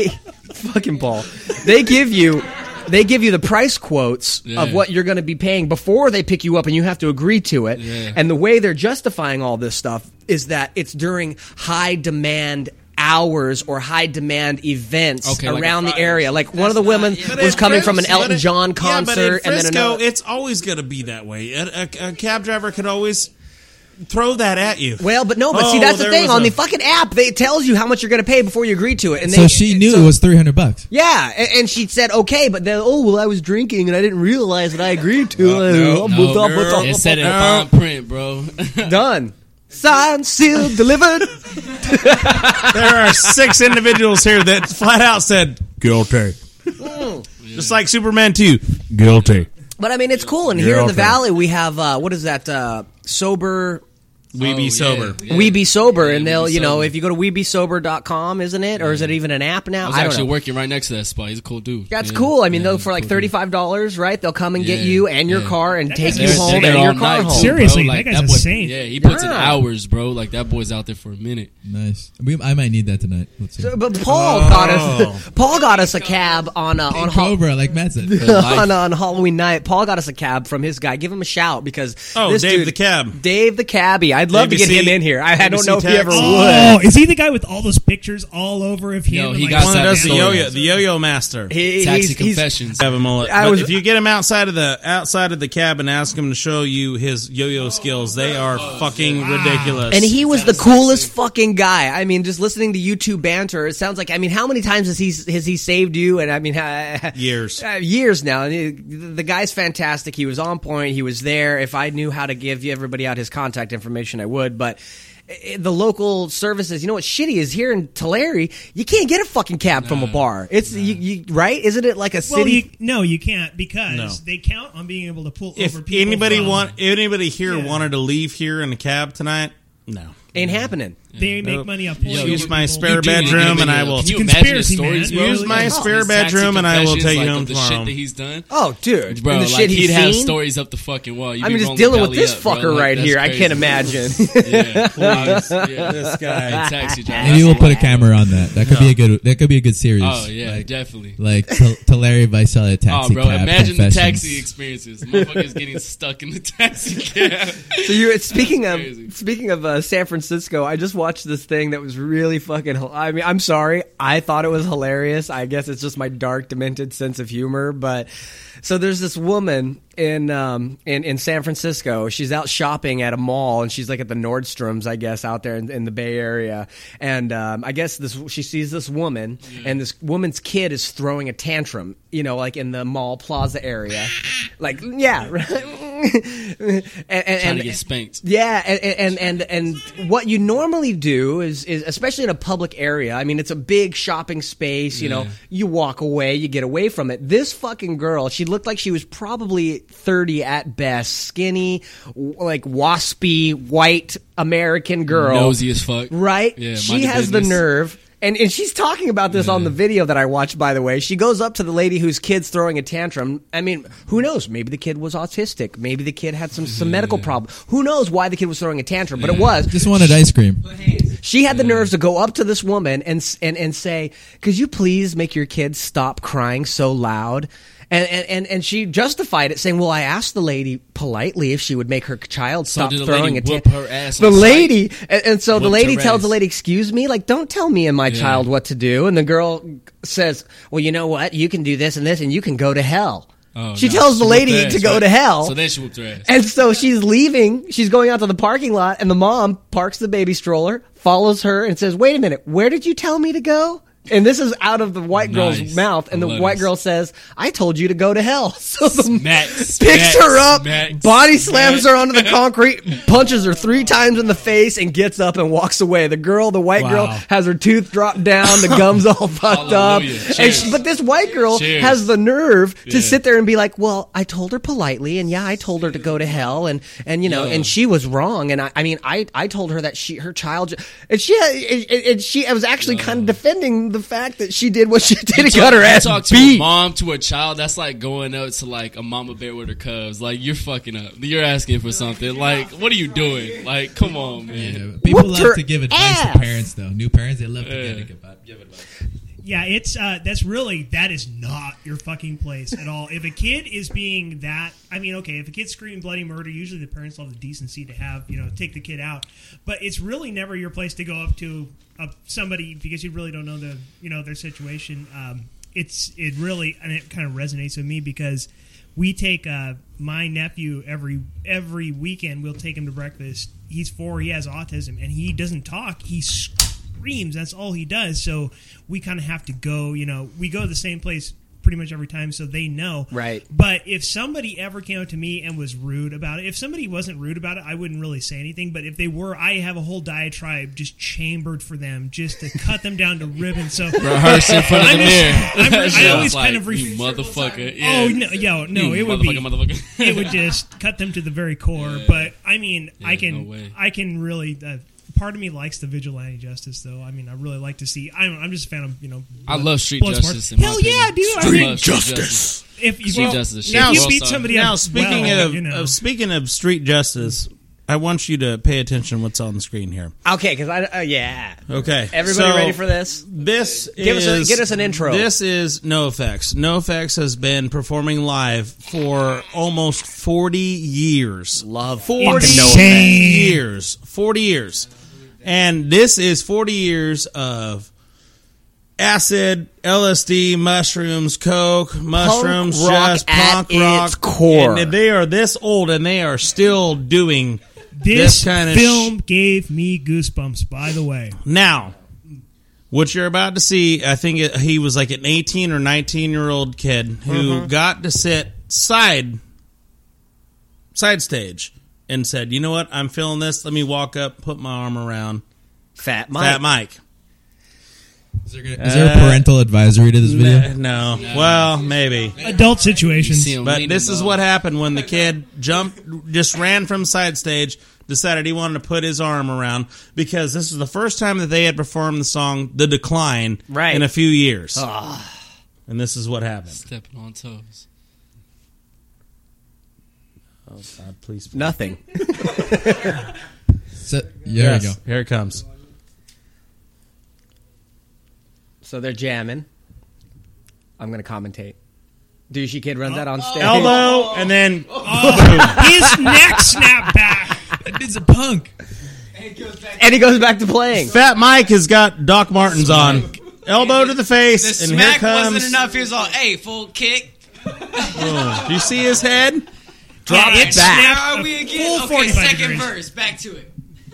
Fucking Paul. They give you the price quotes Yeah. of what you're going to be paying before they pick you up, and you have to agree to it. Yeah. And the way they're justifying all this stuff is that it's during high demand hours or high demand events Okay, like around a the Friday. area. Like one of the women But was in coming from an Frisco- Elton John concert, yeah, but in and then Frisco, another. it's always going to be that way. A cab driver could always throw that at you. Well, but no, but Oh, see, that's the there thing. was On a- the fucking app, it tells you how much you're going to pay before you agree to it. And So she knew it was $300. Yeah, and she said okay, but then I was drinking and I didn't realize that I agreed to it. No, girl, it said in fine print, bro. Done. Signed, sealed, delivered. There are 6 individuals here that flat out said guilty. Just like Superman 2. Guilty. But I mean, it's cool. And You're here in the okay. valley, we have what is that? Sober. We be sober. We Be Sober, Yeah, and We they'll, Be you know, Sober. if you go to webesober.com, isn't it? Or is it even an app now? I was I don't actually know. working right next to that spot. He's a cool dude. That's Yeah. cool. I mean, Yeah, though, he's for a like cool dude. $35, right? They'll come and get Yeah, you and your yeah. car and take you guy's home They're and there your all car night, home. too, Seriously, bro. that guy's boy, a saint. Yeah, he puts in Yeah. hours, bro. Like that boy's out there for a minute. Nice. I might need that tonight. Let's see. So, but Paul got us a cab on Cobra, like Matt said. on Halloween night. Paul got us a cab from his guy. Give him a shout because this Dave dude- the cab. Dave the cabbie. I'd love to get ABC him in here. I don't know if he tax. ever Oh, would. is he the guy with all those pictures all over of him? Yo, and, he like, got One that does the Stories. yo-yo, the yo-yo master. Taxi confessions. Have a mullet. I But was- if you get him outside of the cab and ask him to show you his yo-yo skills, they are fucking ridiculous. And he was the coolest fucking guy. I mean, just listening to YouTube banter, it sounds like. I mean, how many times has he saved you? And I mean, Years. years now. And the guy's fantastic. He was on point. He was there. If I knew how to give everybody out his contact information, I would. But the local services, you know what's shitty is here in Tulare, you can't get a fucking cab from a bar. It's you right? Isn't it like a city? Well, you can't because No. they count on being able to pull If over people. anybody here Yeah. wanted to leave here in a cab tonight, no. Ain't happening. They make money off pulling Yo, over use my people. spare You do need to bedroom give him and I a- will. Can you It's a imagine the conspiracy, stories, man. bro? Use my Like, spare these taxi bedroom and I will confessions, take you like, home of the tomorrow. shit that he's done. Oh, dude. Bro, and the like shit he'd he's have seen. stories up the fucking wall. You'd I be mean, just rolling dealing with belly this up, bro. fucker Like, right that's here. I crazy. can't imagine. Yeah, please. Yeah. This guy. Taxi driver. Maybe we'll put a camera on that. That could be a good series. Oh yeah, like, definitely. like Tulare Visalia Oh, taxi bro, cab imagine the confessions. taxi experiences. Motherfuckers getting stuck in the taxi cab. So you speaking Crazy. of San Francisco, I just watched this thing that was really fucking. I mean, I'm sorry, I thought it was hilarious. I guess it's just my dark, demented sense of humor. But so there's this woman in San Francisco. She's out shopping at a mall, and she's like at the Nordstroms, I guess, out there in the Bay Area. And I guess she sees this woman, and this woman's kid is throwing a tantrum. You know, like in the mall plaza area, like yeah, right? Trying to get spanked. Yeah, and what you normally do is especially in a public area. I mean, it's a big shopping space. You know, you walk away, you get away from it. This fucking girl, she looked like she was probably 30 at best, skinny, like waspy white American girl, Nosy as fuck. right? Yeah, she mind your has the business. nerve. And she's talking about this on the video that I watched, by the way. She goes up to the lady whose kid's throwing a tantrum. I mean, who knows? Maybe the kid was autistic. Maybe the kid had some medical problem. Who knows why the kid was throwing a tantrum? But it was. Just wanted ice cream. She had the nerves to go up to this woman and say, "Could you please make your kid stop crying so loud?" And she justified it, saying, "Well, I asked the lady politely if she would make her child stop did the throwing lady a whoop tantrum." her ass The on sight? lady, and so the Whooped lady her tells ass. the lady, "Excuse me, like don't tell me and my child what to do." And the girl says, "Well, you know what? You can do this and this, and you can go to hell." Oh, she no, tells the whooped lady her ass, to go right? to hell. So then she whooped her ass. And so she's leaving. She's going out to the parking lot, and the mom parks the baby stroller, follows her, and says, "Wait a minute, where did you tell me to go?" And this is out of the white girl's Nice. mouth, and I the love white this. girl says, "I told you to go to hell." So the Smack, picks smack, her up, smack, body slams smack. her onto the concrete, punches her 3 times in the face, and gets up and walks away. The white girl, Wow. has her tooth dropped down, the gums all fucked up. Hallelujah. And Cheers. but this white girl Cheers. has the nerve to Yeah. sit there and be like, "Well, I told her politely, and yeah, I told her to go to hell, and you know, Yeah. and she was wrong, and I mean, I told her that her child, and she I was actually kind of defending the fact that she did what she did and got her ass talk to beat." a mom to a child. That's like going out to like a mama bear with her cubs. Like you're fucking up. You're asking for something. Like what are you doing? Like come on, man. People Whooped love her to give advice ass. to parents, though. New parents, they love to give advice. Yeah, Yeah, that is not your fucking place at all. If a kid is being that, I mean, okay, if a kid's screaming bloody murder, usually the parents will have the decency to have, take the kid out. But it's really never your place to go up to somebody because you really don't know their situation. It really, and it kind of resonates with me because we take my nephew every weekend. We'll take him to breakfast. He's 4. He has autism, and he doesn't talk. He screams. That's all he does. So we kind of have to go. We go to the same place pretty much every time, so they know. Right. But if somebody ever came up to me and was rude about it, if somebody wasn't rude about it, I wouldn't really say anything. But if they were, I have a whole diatribe just chambered for them, just to cut them down to ribbons. So rehearse in front of the mirror. I always kind of you motherfucker. Yeah. Oh no, it would be. Motherfucker. It would just cut them to the very core. Yeah. But I mean, Yeah, I can really. Part of me likes the vigilante justice, though. I mean, I really like to see. I'm just a fan of I love street justice. Hell yeah, dude! Street justice. If you beat somebody now, up, speaking of street justice, I want you to pay attention what's on the screen here. Okay, because yeah. Okay, everybody ready for this? Give us an intro. This is NoFX. NoFX has been performing live for almost 40 years. Love 40 years. 40 years. And this is 40 years of acid, LSD, mushrooms, coke, mushrooms, just punk rock. Its core. And they are this old and they are still doing this kind of film gave me goosebumps, by the way. Now, what you're about to see, I think he was like an 18 or 19-year-old kid who got to sit side stage and said, you know what, I'm feeling this. Let me walk up, put my arm around Fat Mike. Is there a parental advisory to this video? No. Well, maybe. Adult situations. But this is what happened when the kid just ran from side stage, decided he wanted to put his arm around, because this is the first time that they had performed the song The Decline in a few years. And this is what happened. Stepping on toes. Oh, God, please. Nothing. There we go. Here it comes. So they're jamming. I'm going to commentate. Douchey kid runs out on stage. Elbow, and then his neck snapped back. That dude's a punk. And he goes back to playing. Fat Mike has got Doc Martens on. Elbow to the face, The and here smack comes. wasn't enough. He was all, hey, full kick. Do you see his head? Drop it back. Where are we again? Full Okay, 45 second degrees. verse. Back to it.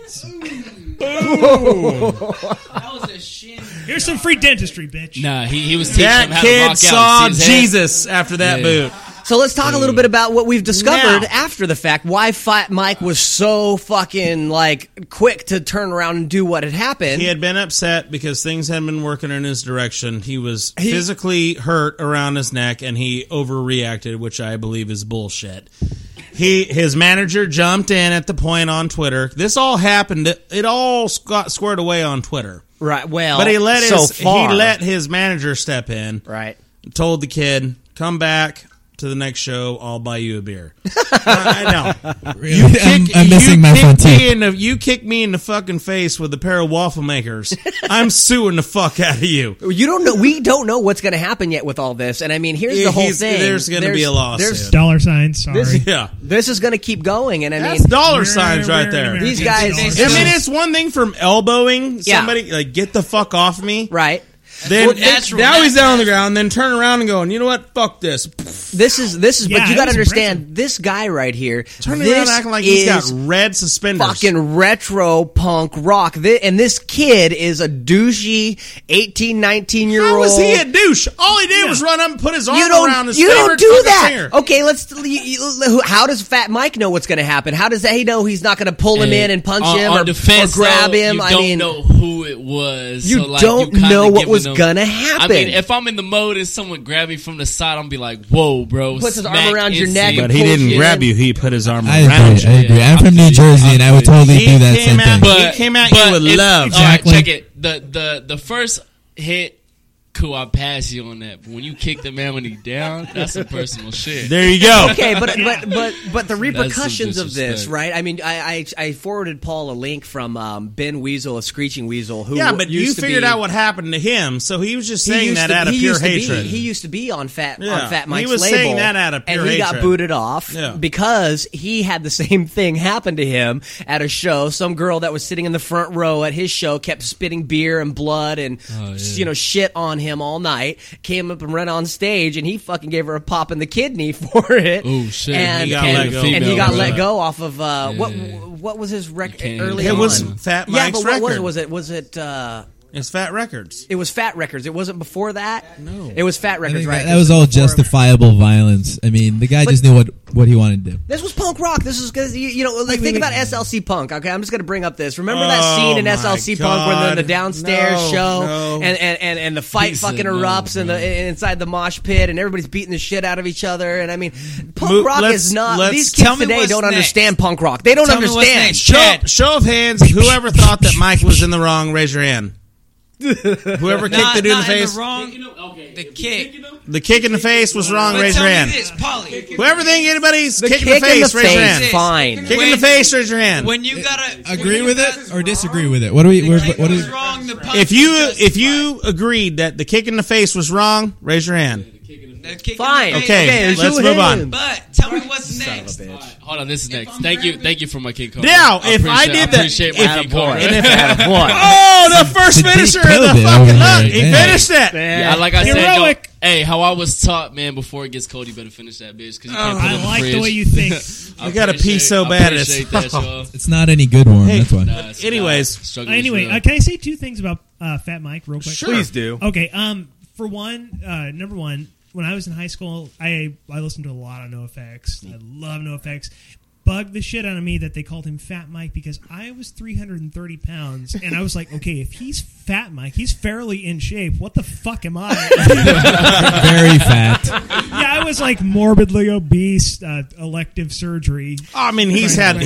That was a shin. Here's some free dentistry, bitch. Nah, he was teaching him That how to kid rock saw out. See his head? Jesus after that boot. So let's talk a little bit about what we've discovered Now. after the fact. Why Fat Mike was so fucking quick to turn around and do what had happened. He had been upset because things hadn't been working in his direction. He was physically hurt around his neck, and he overreacted, which I believe is bullshit. His manager jumped in at the point on Twitter. This all happened. It all got squared away on Twitter. Right. Well, But he let far. he let his manager step in. Right. Told the kid, "Come back to the next show. I'll buy you a beer." I know. Really? I'm missing my front teeth. You kicked me in the fucking face with a pair of waffle makers. I'm suing the fuck out of you. You don't know. We don't know what's going to happen yet with all this. And I mean, here's the whole thing. There's going to be a lawsuit. Dollar signs. Sorry. Yeah. This is going to keep going. And I That's mean, dollar signs right there. These guys. I mean, it's one thing from elbowing somebody, like, get the fuck off me. Right. Then Well, natural. now he's down on the ground, then turn around and going, you know what? Fuck this. This is. Yeah, But you that got to was understand, impressive. this guy right here. Turning this around acting like he's got is red suspenders. fucking retro punk rock. And this kid is a douchey 18, 19-year-old. How was he a douche? All he did was run up and put his arm around his You don't favorite do fucking that. singer. Okay, how does Fat Mike know what's going to happen? How does he know he's not going to pull him in and punch him on or defense, grab though, him? You I don't mean, know who it was. you so, don't kinda know what giving was them- going to happen. I mean, if I'm in the mode and someone grab me from the side, I'm gonna be like, "Whoa, bro!" Puts his arm smack around your insane. neck and But he pulls didn't you grab in. you. He put his arm I around agree. you. I agree. I'm from New absolutely. Jersey, and I would totally He do that came same out- thing. He came at you with it's- love. All right, Exactly. check it. The first hit cool, I pass you on that. But when you kick the man when he's down, that's some personal shit. There you go. Okay, but the repercussions of this, disrespect. right? I mean, I forwarded Paul a link from Ben Weasel, a Screeching Weasel, who Yeah, but you used to figured be, out what happened to him, so he was just he saying used that to- out of he pure used to be- hatred. He used to be on Fat Yeah, he Mike's was label, saying that out of pure and he got hatred. booted off Yeah. because he had the same thing happen to him at a show. Some girl that was sitting in the front row at his show kept spitting beer and blood and shit on him all night. Came up and ran on stage, and he fucking gave her a pop in the kidney for it. Oh shit! And he got let go. and he got Female, let right. go off of what was his record can't- early It on? was Fat yeah, Mike's but what record. was it? It's Fat Records. It was Fat Records. It wasn't before that. No. It was Fat I Records, think right? that was all Before- justifiable violence. I mean, the guy just knew what he wanted to do. This was punk rock. This is because think about SLC Punk. Okay, I'm just going to bring up this. Remember that scene in my SLC Punk where they're in the God. downstairs No, show no. and the fight He said fucking no, erupts bro. inside the mosh pit and everybody's beating the shit out of each other. And I mean, punk Mo- rock let's- is not. let's- These kids tell me today what's don't next. understand punk rock. They don't Tell me what's understand. next. Chad. Show of hands. Whoever thought that Mike was in the wrong, raise your hand. Whoever kicked the dude in the face. The kick. The kick in the face was wrong. But Raise tell your me hand. this, Polly. Whoever think anybody's The kick in kick the face, raise your hand. fine. Kick in the face, raise your hand. When you gotta Agree when with you it got- or disagree with it? What do we? The kick What do was we? wrong. The punch If was you agreed that the kick in the face was wrong, raise your hand. the kick in Fine. the face. Okay, show let's move on. hands. But tell me what's next. Hold on, this is next. Thank you for my King Cobra. Now, if I did that- appreciate my King Cobra. Oh, the first Did he finisher kill of the it over fucking there? look. He Damn. finished it. Yeah, like I said, Heroic. hey, how I was taught, man, before it gets cold, you better finish that bitch because you can't put it in I the like fridge. the way you think. I gotta pee so bad it's- appreciate that, y'all. It's not any good warm. Hey. That's why. Nah, it's Anyways. not. Struggle is Anyway, real. can I say two things about Fat Mike real quick? Sure. Please do. Okay. For one, number one, when I was in high school, I listened to a lot of NoFX. I love NoFX. Bugged the shit out of me that they called him Fat Mike because I was 330 pounds, and I was like, okay, if he's Fat Mike, he's fairly in shape. What the fuck am I? Very fat. Yeah, I was like morbidly obese, elective surgery. I mean, he's had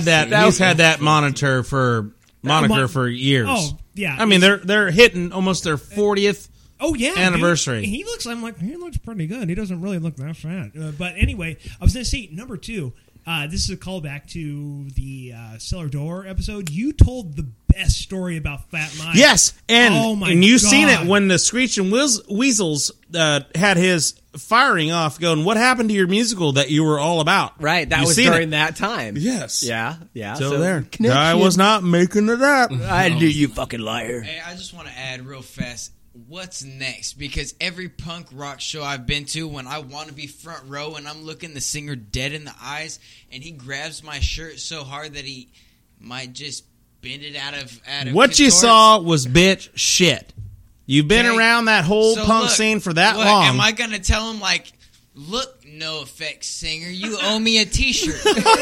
that moniker for years. Oh, yeah. I mean, they're hitting almost their 40th. Oh yeah, Anniversary. dude. He looks. I'm like, he looks pretty good. He doesn't really look that fat. But anyway, I was going to say number two. This is a callback to the Cellar Door episode. You told the best story about Fat Mike. Yes, and Oh, my and you God. seen it when the Screeching Weasels had his firing off, going, "What happened to your musical that you were all about?" Right, that You was seen during it. that time. Yes. Yeah. So there, connection. I was not making it up. I knew you fucking liar. Hey, I just want to add real fast. What's next? Because every punk rock show I've been to, when I want to be front row and I'm looking the singer dead in the eyes, and he grabs my shirt so hard that he might just bend it out of What you contorts. saw was bitch shit. You've been Okay, around that whole so punk look, scene for that what, long. Am I gonna tell him like, look, NoFX singer, you owe me a T-shirt.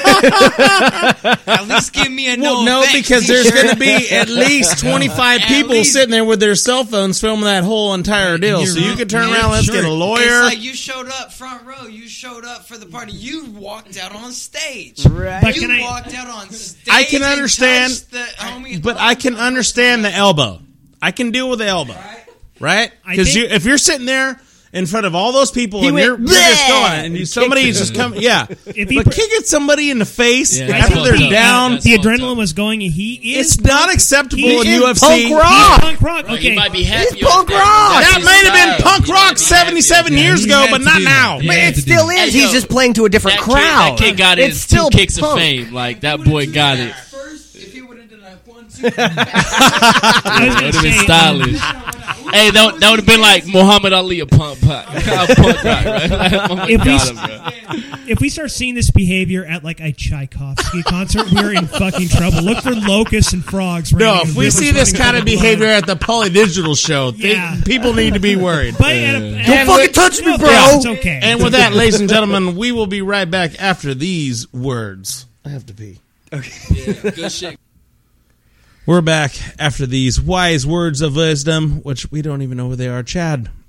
At least give me a Well, no, NoFX because there's t-shirt. going to be at least 25 At people least. sitting there with their cell phones filming that whole entire deal. So you could turn around, let's get a lawyer. It's like you showed up front row. You showed up for the party. You walked out on stage. Right. But You can I- walked out on stage. I can and understand, touched the homie. but I can understand the elbow. I can deal with the elbow, right? I Because think- if you're sitting there in front of all those people He and went, you're just "Bleh!" going, and somebody's just coming, yeah. If he But kicking somebody in the face Yeah, I after think they're the, down, That's the fucked adrenaline up. was going. And he is. it's not acceptable He in is UFC. punk rock. Punk rock. Right, Okay. you might be happy. He's punk rock. That his might have been style. punk You rock might be happy 77 about years he ago, had but to not do now. that. But Yeah, it to do still that. is. Hey, He's yo, just playing to a different That crowd. kid got It's his still 2 kicks of punk. fame. Like, that boy got it. First, if he would have done that 1, 2, I was That gonna would have been say, stylish. Hey, that would have been like Muhammad Ali, a punk rock, right? Oh my If we- God, bro. if we start seeing this behavior at like a Tchaikovsky concert, we're in fucking trouble. Look for locusts and frogs. No, raining if we rivers see this running kind of from the behavior blood. at the Polydigital show, Yeah. people need to be worried. But at a, Don't fucking touch me, no, bro. It's okay. And with that, ladies and gentlemen, we will be right back after these words. I have to pee. Yeah, good shit. We're back after these wise words of wisdom, which we don't even know who they are. Chad,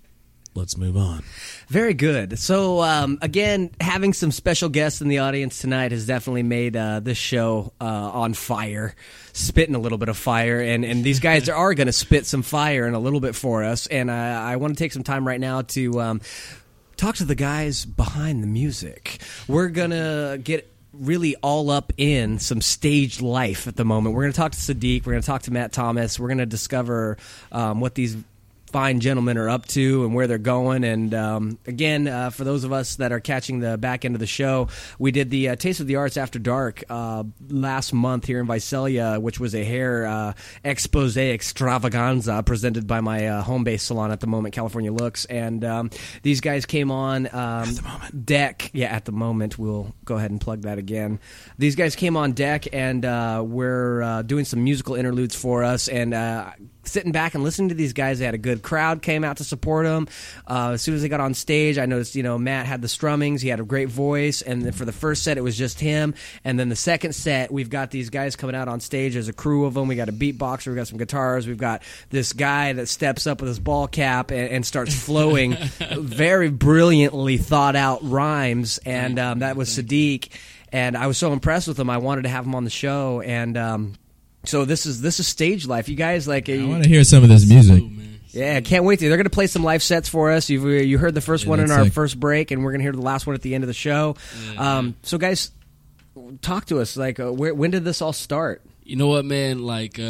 let's move on. Very good. So, again, having some special guests in the audience tonight has definitely made this show on fire, spitting a little bit of fire. And these guys are going to spit some fire in a little bit for us. And I want to take some time right now to talk to the guys behind the music. We're going to get really all up in some staged life at the moment. We're going to talk to Sadiq. We're going to talk to Matt Thomas. We're going to discover what these fine gentlemen are up to and where they're going. And again, for those of us that are catching the back end of the show, we did the Taste of the Arts After Dark last month here in Visalia, which was a hair expose extravaganza presented by my home-based salon at the moment, California Looks. And these guys came on At the moment. deck. Yeah, at the moment. We'll go ahead and plug that again. These guys came on deck, and we're doing some musical interludes for us. And sitting back and listening to these guys, they had a good crowd came out to support them. As soon as they got on stage, I noticed, Matt had the strummings. He had a great voice. And then for the first set, it was just him. And then the second set, we've got these guys coming out on stage. There's a crew of them. We got a beatboxer. We got some guitars. We've got this guy that steps up with his ball cap and starts flowing very brilliantly thought out rhymes. And that was Sadiq. And I was so impressed with him. I wanted to have him on the show. And so this is stage life. You guys I want to hear some of this music. yeah, can't wait to. They're going to play some live sets for us. You heard the first one in that's our sick. first break, and we're going to hear the last one at the end of the show. So guys, talk to us. When did this all start? You know what, man?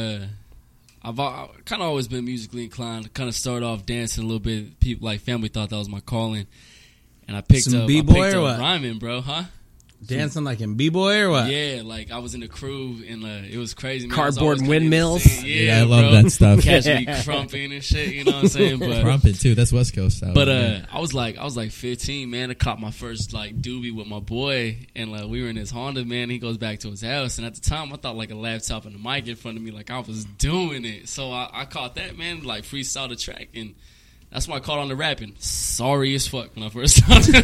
I've kind of always been musically inclined. Kind of started off dancing a little bit. People, family, thought that was my calling, and I picked Some up B-boy or what? rhyming, bro. Huh? Dancing like in B-boy or what? Yeah, I was in the crew, and it was crazy. Man. Cardboard I was always windmills? kinda insane. Yeah, I love that stuff. Catch me crumping and shit. You know what I'm saying? But Trumpet too. That's West Coast style. But yeah. I was like 15, man. I caught my first doobie with my boy, and we were in his Honda, man. He goes back to his house, and at the time I thought a laptop and a mic in front of me, I was doing it. So I caught that, man. Freestyle the track, and that's why I caught on to rapping. Sorry as fuck when I first started.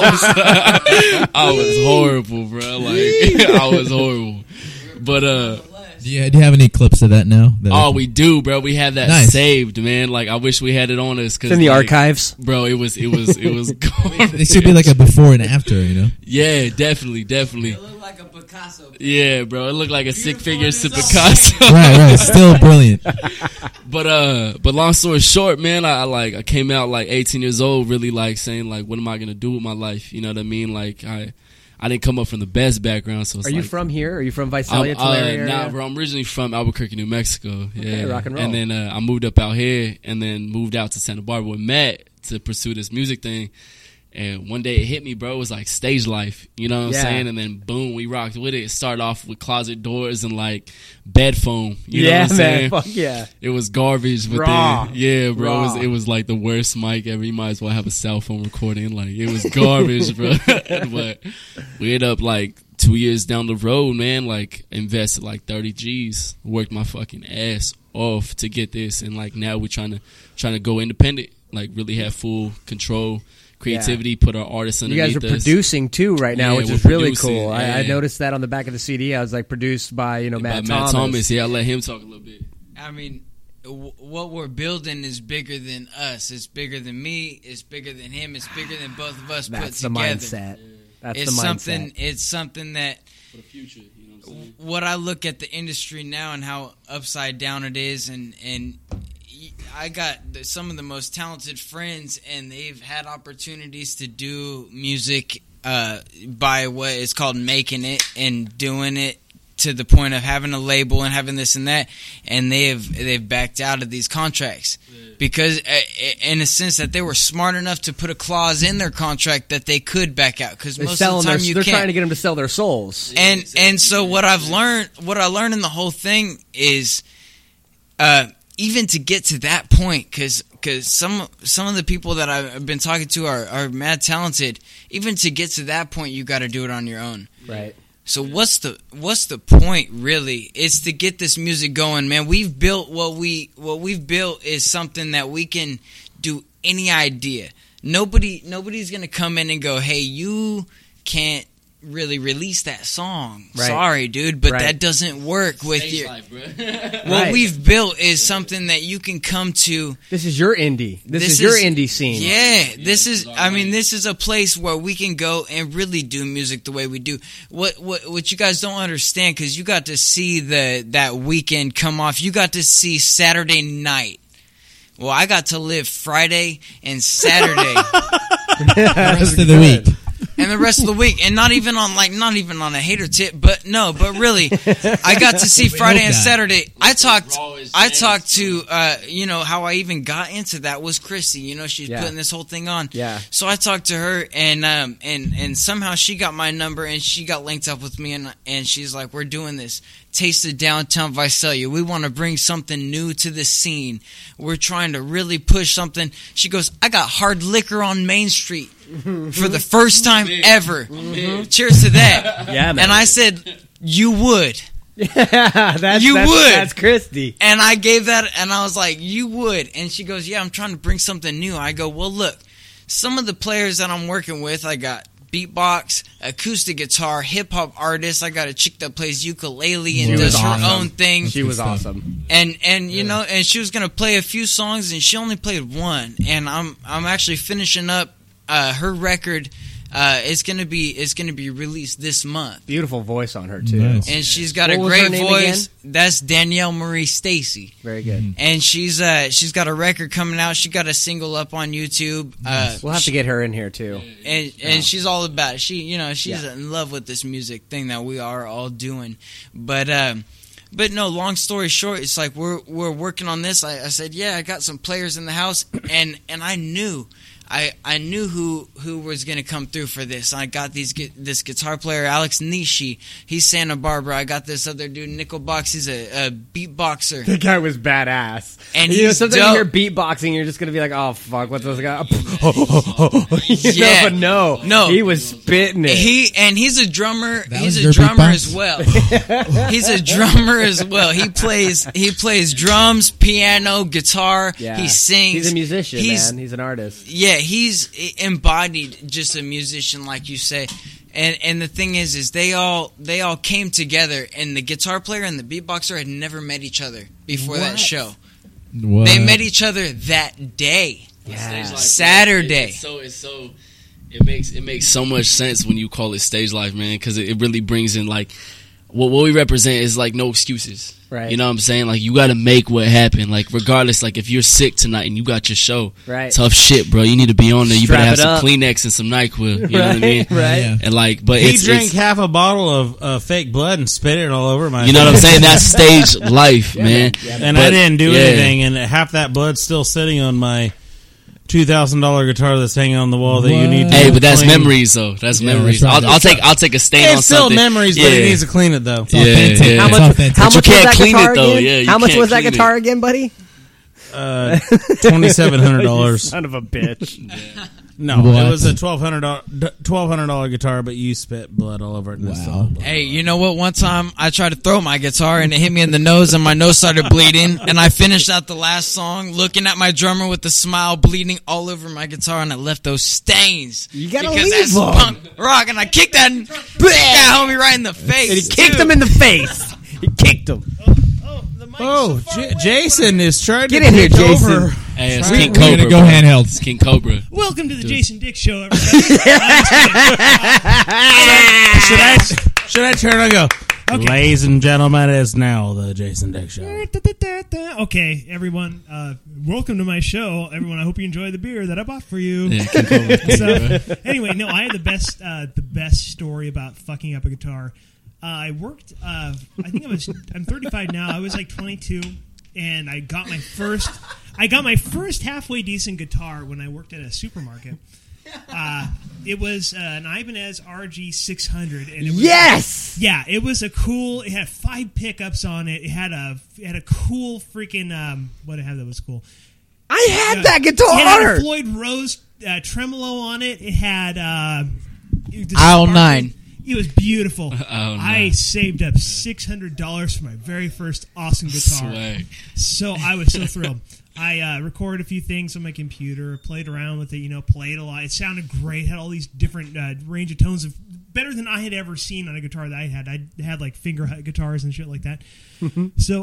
I was horrible, bro. I was horrible. But do you have any clips of that now? we do, bro. We have that Nice. saved, man. I wish we had it on us. It's in the archives. Bro, it was garbage. It should be like a before and after, Yeah, definitely. It looked like a Picasso. Yeah, bro. It looked like a sick figure to Beautiful Picasso. Right. Still brilliant. But long story short, man, I came out 18 years old, really saying what am I gonna do with my life? You know what I mean? I didn't come up from the best background, so it's Are you from here? Are you from Visalia, Tulare area? Nah, bro. I'm originally from Albuquerque, New Mexico. Yeah, Okay, rock and roll. And then I moved up out here, and then moved out to Santa Barbara with Matt to pursue this music thing. And one day it hit me, bro. It was stage life, you know what I'm saying? And then boom, we rocked with it. It started off with closet doors and bed foam. You know what I'm saying? Man, fuck yeah. It was garbage, but Raw. then yeah, bro. Raw. It was the worst mic ever. You might as well have a cell phone recording. It was garbage, bro. But we ended up 2 years down the road, man. Invested 30 G's, worked my fucking ass off to get this, and now we're trying to go independent. Really have full control. Creativity, put our artists You underneath guys are us. producing too right now, Yeah, which we're is really producing, cool. I yeah. noticed that on the back of the CD. I was produced by By Matt Thomas. Yeah, I'll let him talk a little bit. I mean, what we're building is bigger than us. It's bigger than me. It's bigger than him. It's bigger than both of us That's put the together. mindset. That's It's the mindset. something. It's something that For the future, you know what I'm saying? what I look at the industry now and how upside down it is, and I got some of the most talented friends, and they've had opportunities to do music by what is called making it and doing it to the point of having a label and having this and that, and they've backed out of these contracts because in a sense that they were smart enough to put a clause in their contract that they could back out because most of the time you they're can't. trying to get them to sell their souls. And so what I learned in the whole thing is, even to get to that point, because some of the people that I've been talking to are mad talented. Even to get to that point, you got to do it on your own. Right. So what's the point really? It's to get this music going, man. We've built what we've built is something that we can do any idea. Nobody's gonna come in and go, hey, you can't really release that song. Right. Sorry, dude, but Right. that doesn't work with Stage your. life, bro. What Right. we've built is something that you can come to. This is your indie. This is your indie scene. Yeah, this is. I mean, this is a place where we can go and really do music the way we do. What you guys don't understand, because you got to see that weekend come off. You got to see Saturday night. Well, I got to live Friday and Saturday The rest of the week. and the rest of the week, and not even on a hater tip, but really, I got to see Friday and that. Saturday. I talked to, Rawest how I even got into that was Chrissy. She's Yeah. putting this whole thing on. Yeah. So I talked to her, and somehow she got my number, and she got linked up with me, and she's like, we're doing this. Taste of Downtown Visalia. We want to bring something new to the scene. We're trying to really push something. She goes, I got hard liquor on Main Street for the first time ever. Cheers to that. Yeah, man. And I said, you would. That's You would. That's Christy. And I gave that, and I was like, you would. And she goes, yeah, I'm trying to bring something new. I go, well, look, some of the players that I'm working with, I got beatbox, acoustic guitar, hip-hop artists. I got a chick that plays ukulele and She does was her awesome. own thing. She was Good stuff. awesome. And and she was gonna play a few songs, and she only played one. And I'm actually finishing up her record. It's gonna be released this month. Beautiful voice on her too. Nice. And she's got What a was her great name voice. That's Danielle Marie Stacy. Very good. And she's got a record coming out. She got a single up on YouTube. We'll have to get her in here too. And she's all about it. She's Yeah. in love with this music thing that we are all doing. But no, long story short, it's like we're working on this. I said, yeah, I got some players in the house, and I knew who was going to come through for this. I got this guitar player, Alex Nishi. He's Santa Barbara. I got this other dude, Nickelbox. He's a beatboxer. The guy was badass. And you know, he's sometimes dope. you hear beatboxing, you're just gonna be like, "Oh fuck, what's this guy?" Yeah. But no, he was spitting it. He's a drummer. That He's was a your drummer beatbox? as well. He's a drummer as well. He plays drums, piano, guitar. Yeah. He sings. He's a musician, He's- man. He's an artist. Yeah, he's embodied just a musician, like you say. And the thing is they all came together, and the guitar player and the beatboxer had never met each other before that What? show. What? They met each other that day. Stage Yeah. life, Saturday. It makes so much sense when you call it stage life, man, because it really brings in like what we represent is like no excuses. Right. You know what I'm saying? Like you got to make what happen. Like regardless, like if you're sick tonight and you got your show, Right. tough shit, bro. You need to be on there. You Strap better have it some up. Kleenex and some NyQuil. You know what I mean? Right. Yeah. And like, but He it's drank half a bottle of fake blood and spit it all over my you know what I'm face. saying? That's stage life, man. And I But, didn't do yeah. anything, and half that blood's still sitting on my $2,000 guitar that's hanging on the wall that you What? need to Hey, but that's clean. memories though. That's Yeah, memories. that's right. I'll take a stain on It's still something. memories, but Yeah. it needs to clean it though. It's authentic. yeah. How It's much? authentic. How But you much was can't that clean guitar it, though. again? Yeah, you how much can't was that clean guitar it. again, buddy? $2,700. Son of a bitch. No, What? it was a $1,200 guitar, but you spit blood all over it. And it's Wow. all blood. Hey, you know what? One time I tried to throw my guitar and it hit me in the nose and my nose started bleeding. And I finished out the last song looking at my drummer with a smile bleeding all over my guitar, and I left those stains. You gotta because leave that's them. punk rock, and I kicked that homie right in the face. And he kicked too. him in the face. He kicked him. Oh, Jason is trying Get to in here, take Jason. over. Hey, it's Right. King We're Cobra. gonna go bro. handheld. It's King Cobra. Welcome to the Jason Dick Show, everybody. Should I turn and go? Ladies and gentlemen, it is now the Jason Dick Show. Okay, everyone, welcome to my show. Everyone, I hope you enjoy the beer that I bought for you. Yeah, King Cobra. So, anyway, no, I had the best story about fucking up a guitar. I worked. I think I'm 35 now. I was like 22, and I got my first halfway decent guitar when I worked at a supermarket. It was an Ibanez RG 600, and it was, Yes. yeah, it was a cool. It had 5 pickups on it. It had a cool freaking what did it have that was cool. I had that It had a guitar. Floyd Rose tremolo on it. It had Aisle 9. It was beautiful. Aisle 9. I saved up $600 for my very first awesome guitar. Swag. So I was so thrilled. I recorded a few things on my computer, played around with it, played a lot. It sounded great. Had all these different range of tones of better than I had ever seen on a guitar that I had. I had like finger guitars and shit like that. So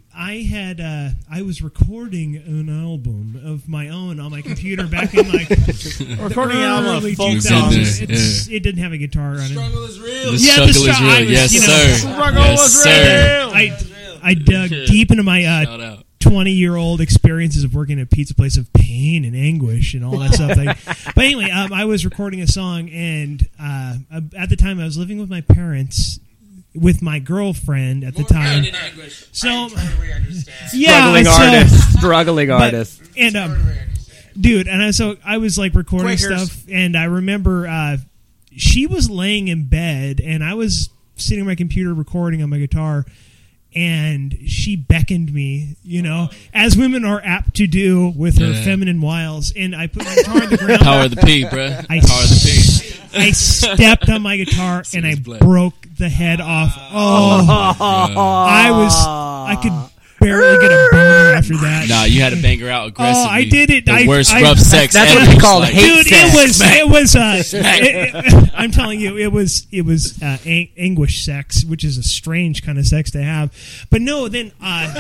I was recording an album of my own on my computer back in like Recording an album of early folk 2000s. songs. It didn't have a guitar on it. Struggle is real. The Yeah, struggle the is struggle- real. I was, Yes, you know, sir. Struggle Yes, was sir. real. I dug deep into my Shout out. 20-year-old experiences of working at a pizza place of pain and anguish and all that stuff. But anyway, I was recording a song, and at the time I was living with my parents, with my girlfriend at the time. So, yeah, Struggling artist. and dude, and so I was like recording Quakers. stuff, and I remember she was laying in bed, and I was sitting at my computer recording on my guitar. And she beckoned me, as women are apt to do with her feminine wiles. And I put my guitar on the ground. Power of the P, bruh. I Power of the P. I stepped on my guitar and I blood. broke the head off. I could barely get a boner after that. Nah, you had to bang her out aggressively. I did it. The worst I- rough sex That's ever. what we It's call like, hate Dude, sex. it was. I'm telling you, it was anguish sex, which is a strange kind of sex to have. But no, then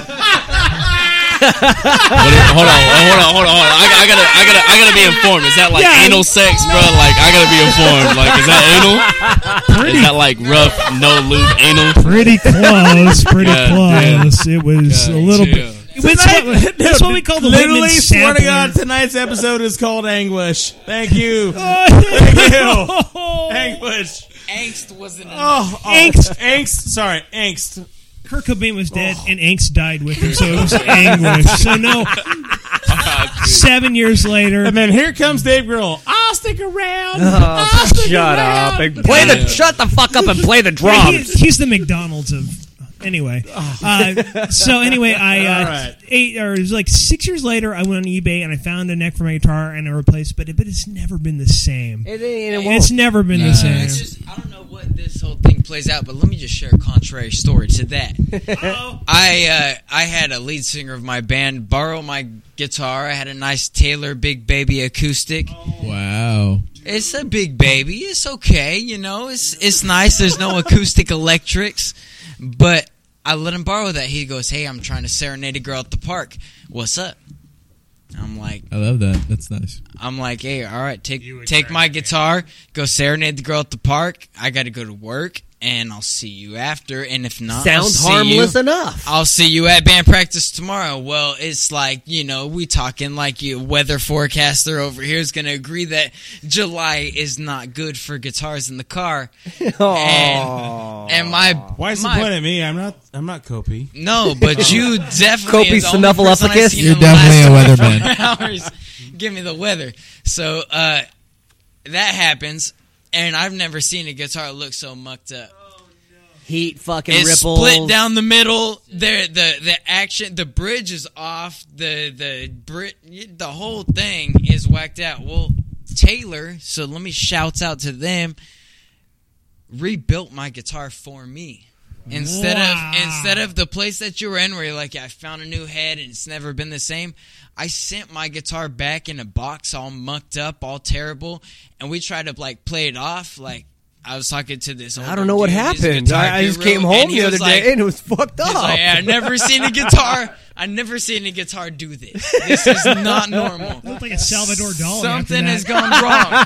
Hold on. I gotta be informed. Is that like Yeah. anal sex, bro? Like I gotta be informed. Like is that anal? Is that like rough, no lube anal? pretty close, God close. It was God, a little chill. bit. That's what we call the Literally, Whitman swear to God, sampler. tonight's episode is called Anguish. Thank you. Anguish. Angst wasn't enough. Angst. Sorry, angst. Kurt Cobain was dead, and Angst died with him, so it was anguish. So no, 7 years later, And then here comes Dave Grohl. I'll stick around. Shut up and shut the fuck up and play the drums. he's the McDonald's of. Anyway, so anyway, right. it was like 6 years later, I went on eBay and I found a neck for my guitar and I replaced it, but it's never been the same. It's never been the same. It's just, I don't know what this whole thing plays out, but let me just share a contrary story to that. I had a lead singer of my band borrow my guitar. I had a nice Taylor Big Baby acoustic. Wow. It's a big baby. It's okay, It's nice. There's no acoustic electrics, but I let him borrow that. He goes, "Hey, I'm trying to serenade a girl at the park. What's up?" I'm like, I love that. That's nice. "Hey, all right, take my guitar, go serenade the girl at the park. I got to go to work, and I'll see you after. And if not, Sounds harmless enough. I'll see you at band practice tomorrow." Well, it's like, we talking like you weather forecaster over here is going to agree that July is not good for guitars in the car. And my Why is he pointing at me? I'm not Kopi. no, but you definitely Kobe is the only person I've Snuffleupagus? seen You're in the last definitely a 24 weatherman. hours. Give me the weather. So that happens, and I've never seen a guitar look so mucked up. Heat fucking It's ripples. split down the middle. The action, the bridge is off. The whole thing is whacked out. Well, Taylor, so let me shout out to them, rebuilt my guitar for me. Instead of the place that you were in where you're like, I found a new head and it's never been the same, I sent my guitar back in a box all mucked up, all terrible, and we tried to play it off. I was talking to this I don't know what dude, he's a happened. guitar I just guru, came home and he the other was like- day and it was fucked up. He's like, I've never seen a guitar. I've never seen a guitar do this. This is not normal. Looked like a Salvador Dali. Something has after gone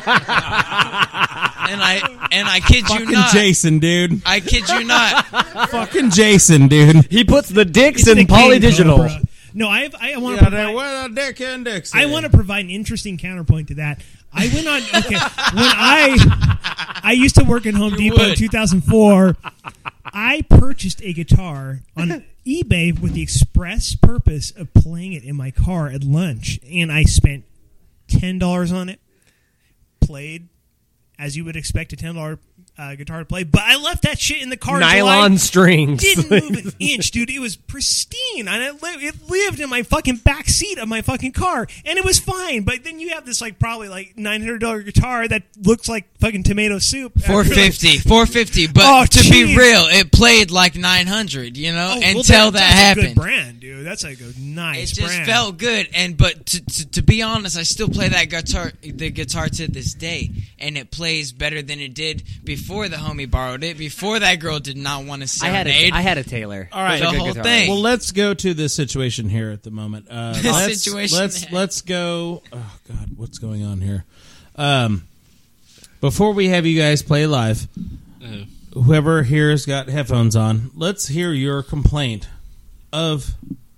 wrong. and I kid you Fucking not. Jason, dude. I kid you not. Fucking Jason, dude. He puts the dicks It's in the King polydigital. Cobra. No, I want to provide. What a dick and Dixie. I want to provide an interesting counterpoint to that. I went on. Okay, when I used to work at Home Depot in would. 2004. I purchased a guitar on eBay with the express purpose of playing it in my car at lunch, and I spent $10 on it. Played as you would expect a $10 guitar to play, but I left that shit in the car. Nylon strings. Didn't move an inch, dude. It was pristine, and it lived in my fucking back seat of my fucking car, and it was fine. But then you have this probably $900 guitar that looks like fucking tomato soup. $450. But Oh, to be jeez. real, it played like 900. Until that that's happened. a good brand, dude. That's like a nice It just brand. felt good, but to be honest, I still play the guitar to this day, and it plays better than it did before before the homie borrowed it, before that girl did not want to I serenade. had a Taylor. All right, The It was a good whole guitar. thing. Well, let's go to the situation here at the moment. Let's go. Oh God, what's going on here? Before we have you guys play live, whoever here has got headphones on, let's hear your complaint of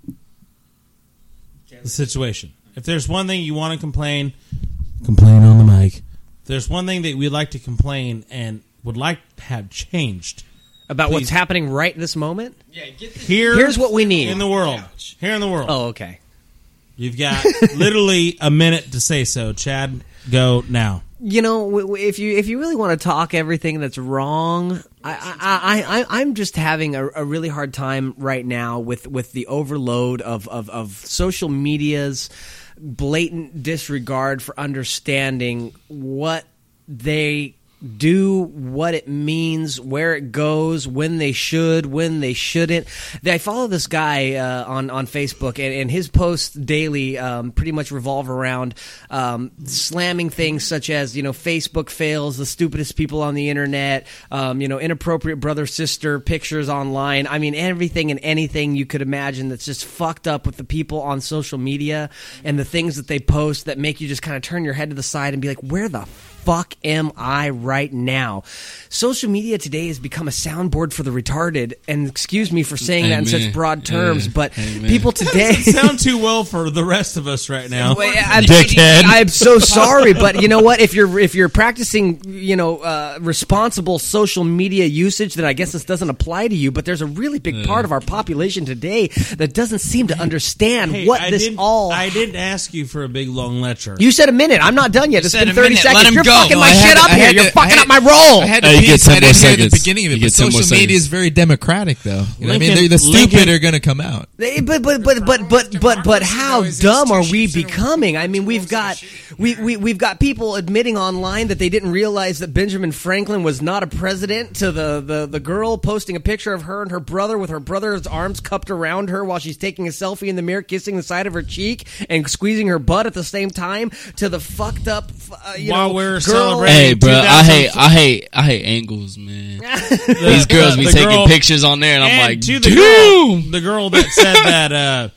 the situation. If there's one thing you want to complain on the mic. If there's one thing that we'd like to complain and would like to have changed About what's Please. happening right this moment? here's what we need. in the world. Here in the world. Oh, okay. You've got literally a minute to say so. Chad, go now. You know, if you really want to talk everything that's wrong, I'm just having a really hard time right now with the overload of social media's blatant disregard for understanding what they do, what it means, where it goes, when they should, when they shouldn't. I follow this guy on Facebook, and his posts daily pretty much revolve around slamming things such as, Facebook fails, the stupidest people on the internet, inappropriate brother-sister pictures online. I mean, everything and anything you could imagine that's just fucked up with the people on social media and the things that they post that make you just kind of turn your head to the side and be like, where the fuck am I right now? Social media today has become a soundboard for the retarded, and excuse me for saying that in such broad terms, but people today Sound too well for the rest of us right now. Dickhead. I'm so sorry, but you know what? If you're practicing, responsible social media usage, then I guess this doesn't apply to you. But there's a really big part of our population today that doesn't seem to understand I didn't ask you for a big long lecture. You said a minute. I'm not done yet. It's said been a 30 minute. seconds. Let him You're go. fucking No, my shit up here. You're fucking up my role. I had to Hey, you piece. get 10 I more didn't hear the seconds. beginning of it, You but get 10 more social media seconds. is very democratic, though. You know what I mean? Lincoln- The stupid Lincoln- are going to come out. But how dumb are we becoming? I mean, we've got people admitting online that they didn't realize that Benjamin Franklin was not a president. To the girl posting a picture of her and her brother with her brother's arms cupped around her while she's taking a selfie in the mirror, kissing the side of her cheek and squeezing her butt at the same time. To the fucked up, While we're girl. celebrating. Hey, bro, 2000 I hate angles, man. These girls be the taking girl- pictures on there, and I'm like, to damn. the girl that said that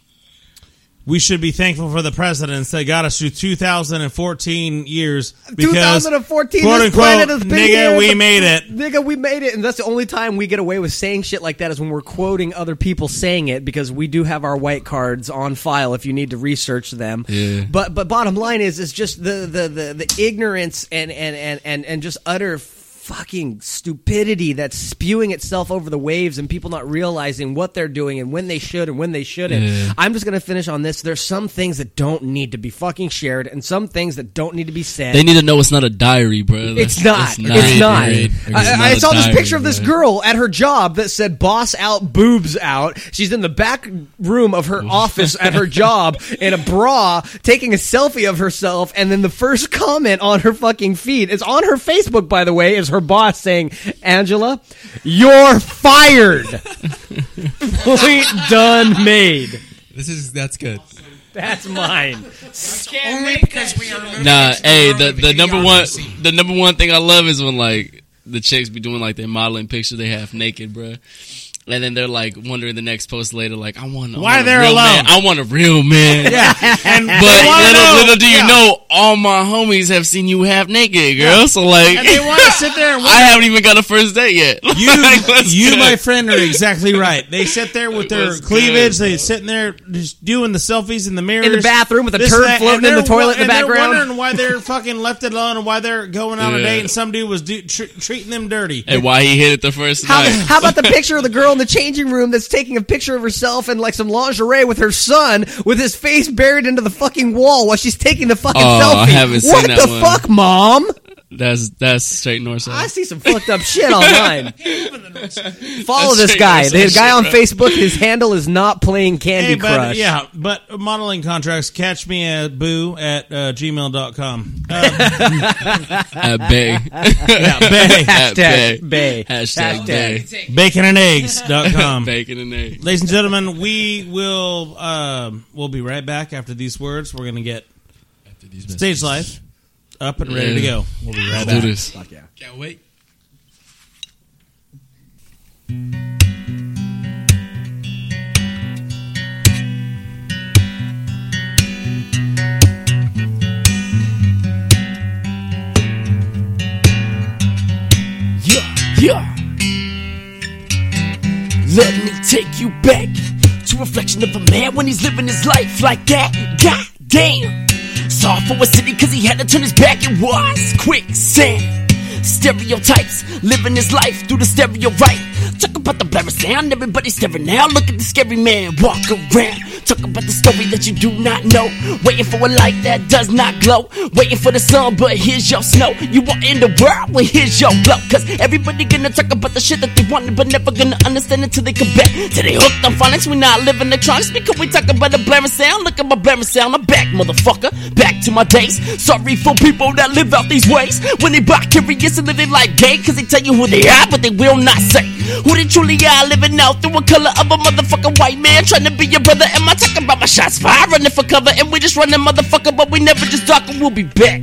we should be thankful for the presidents that got us through 2014 years because 2014, quote this unquote, planet has been nigga, here, we but- made it. Nigga, we made it, and that's the only time we get away with saying shit like that is when we're quoting other people saying it, because we do have our white cards on file if you need to research them. Yeah. But bottom line is just the ignorance and just utter fucking stupidity that's spewing itself over the waves, and people not realizing what they're doing and when they should and when they shouldn't. Yeah. I'm just gonna finish on this. There's some things that don't need to be fucking shared, and some things that don't need to be said. They need to know it's not a diary, bro. It's not. It's not. Agreed. I It's saw not a this diary, picture of this bro. girl at her job that said "boss out, boobs out." She's in the back room of her office at her job in a bra, taking a selfie of herself, and then the first comment on her fucking feed is on her Facebook, by the way, is her boss saying, "Angela, you're fired." Point done made. That's good. That's mine. Only because we are moving Nah, into hey, the the number beyond one, the scene. the number one thing I love is when like the chicks be doing like their modeling pictures they half naked, bruh. And then they're like wondering the next post later, like, I want Why a they're real alone? man. I want a real man. Yeah, and But they wanna know. little do you know, all my homies have seen you half naked, girl. So like, And they want to sit there and I haven't even got a first date yet. Like, let's You, go. my friend, are exactly right. They sit there with their Let's cleavage. go. They sitting there just doing the selfies in the mirrors. In the bathroom with a This turd and that, floating and in the they're toilet in the and background. They're wondering why they're fucking left it alone and why they're going on a Yeah. date and some dude was treating them dirty. And why he hit it the first How, night. how about the picture of the girl in the changing room that's taking a picture of herself in like some lingerie with her son with his face buried into the fucking wall while she's taking the fucking Oh, selfie? I haven't seen what that the one. fuck, Mom? That's straight north I side. see some fucked up shit online. Follow That's this guy. straight The guy on north side, Facebook, his handle is not playing Candy Crush. but modeling contracts, catch me at boo at gmail.com. At Bay. Bay. At Hashtag Bay. Hashtag Bay. Baconandeggs.com. Bacon and egg. Ladies and gentlemen, we will we'll be right back after these words. We're going to get Stage Life up and ready to go. We'll be right Let's do back. this. Can't wait. Yeah. Let me take you back to a reflection of a man when he's living his life like that. God damn. Saw for a city cause he had to turn his back. It was quicksand. Stereotypes, living his life through the stereo right. Talk about the blurry sound, everybody staring now. Look at the scary man, walk around. Talk about the story that you do not know. Waiting for a light that does not glow. Waiting for the sun, but here's your snow. You are in the world, well here's your glow. Cause everybody gonna talk about the shit that they wanted, but never gonna understand until they come back. Till they hooked on phonics, we not living electronics. Because we talk about the blaring sound. Look at my blaring sound, I'm back, motherfucker. Back to my days. Sorry for people that live out these ways. When they buy curious and living like gay. Cause they tell you who they are, but they will not say who they truly are, living out through a color of a motherfucking white man. Trying to be your brother, am I talking about my shots fired? Running for cover, and we just running motherfucker, but we never just talk, and we'll be back.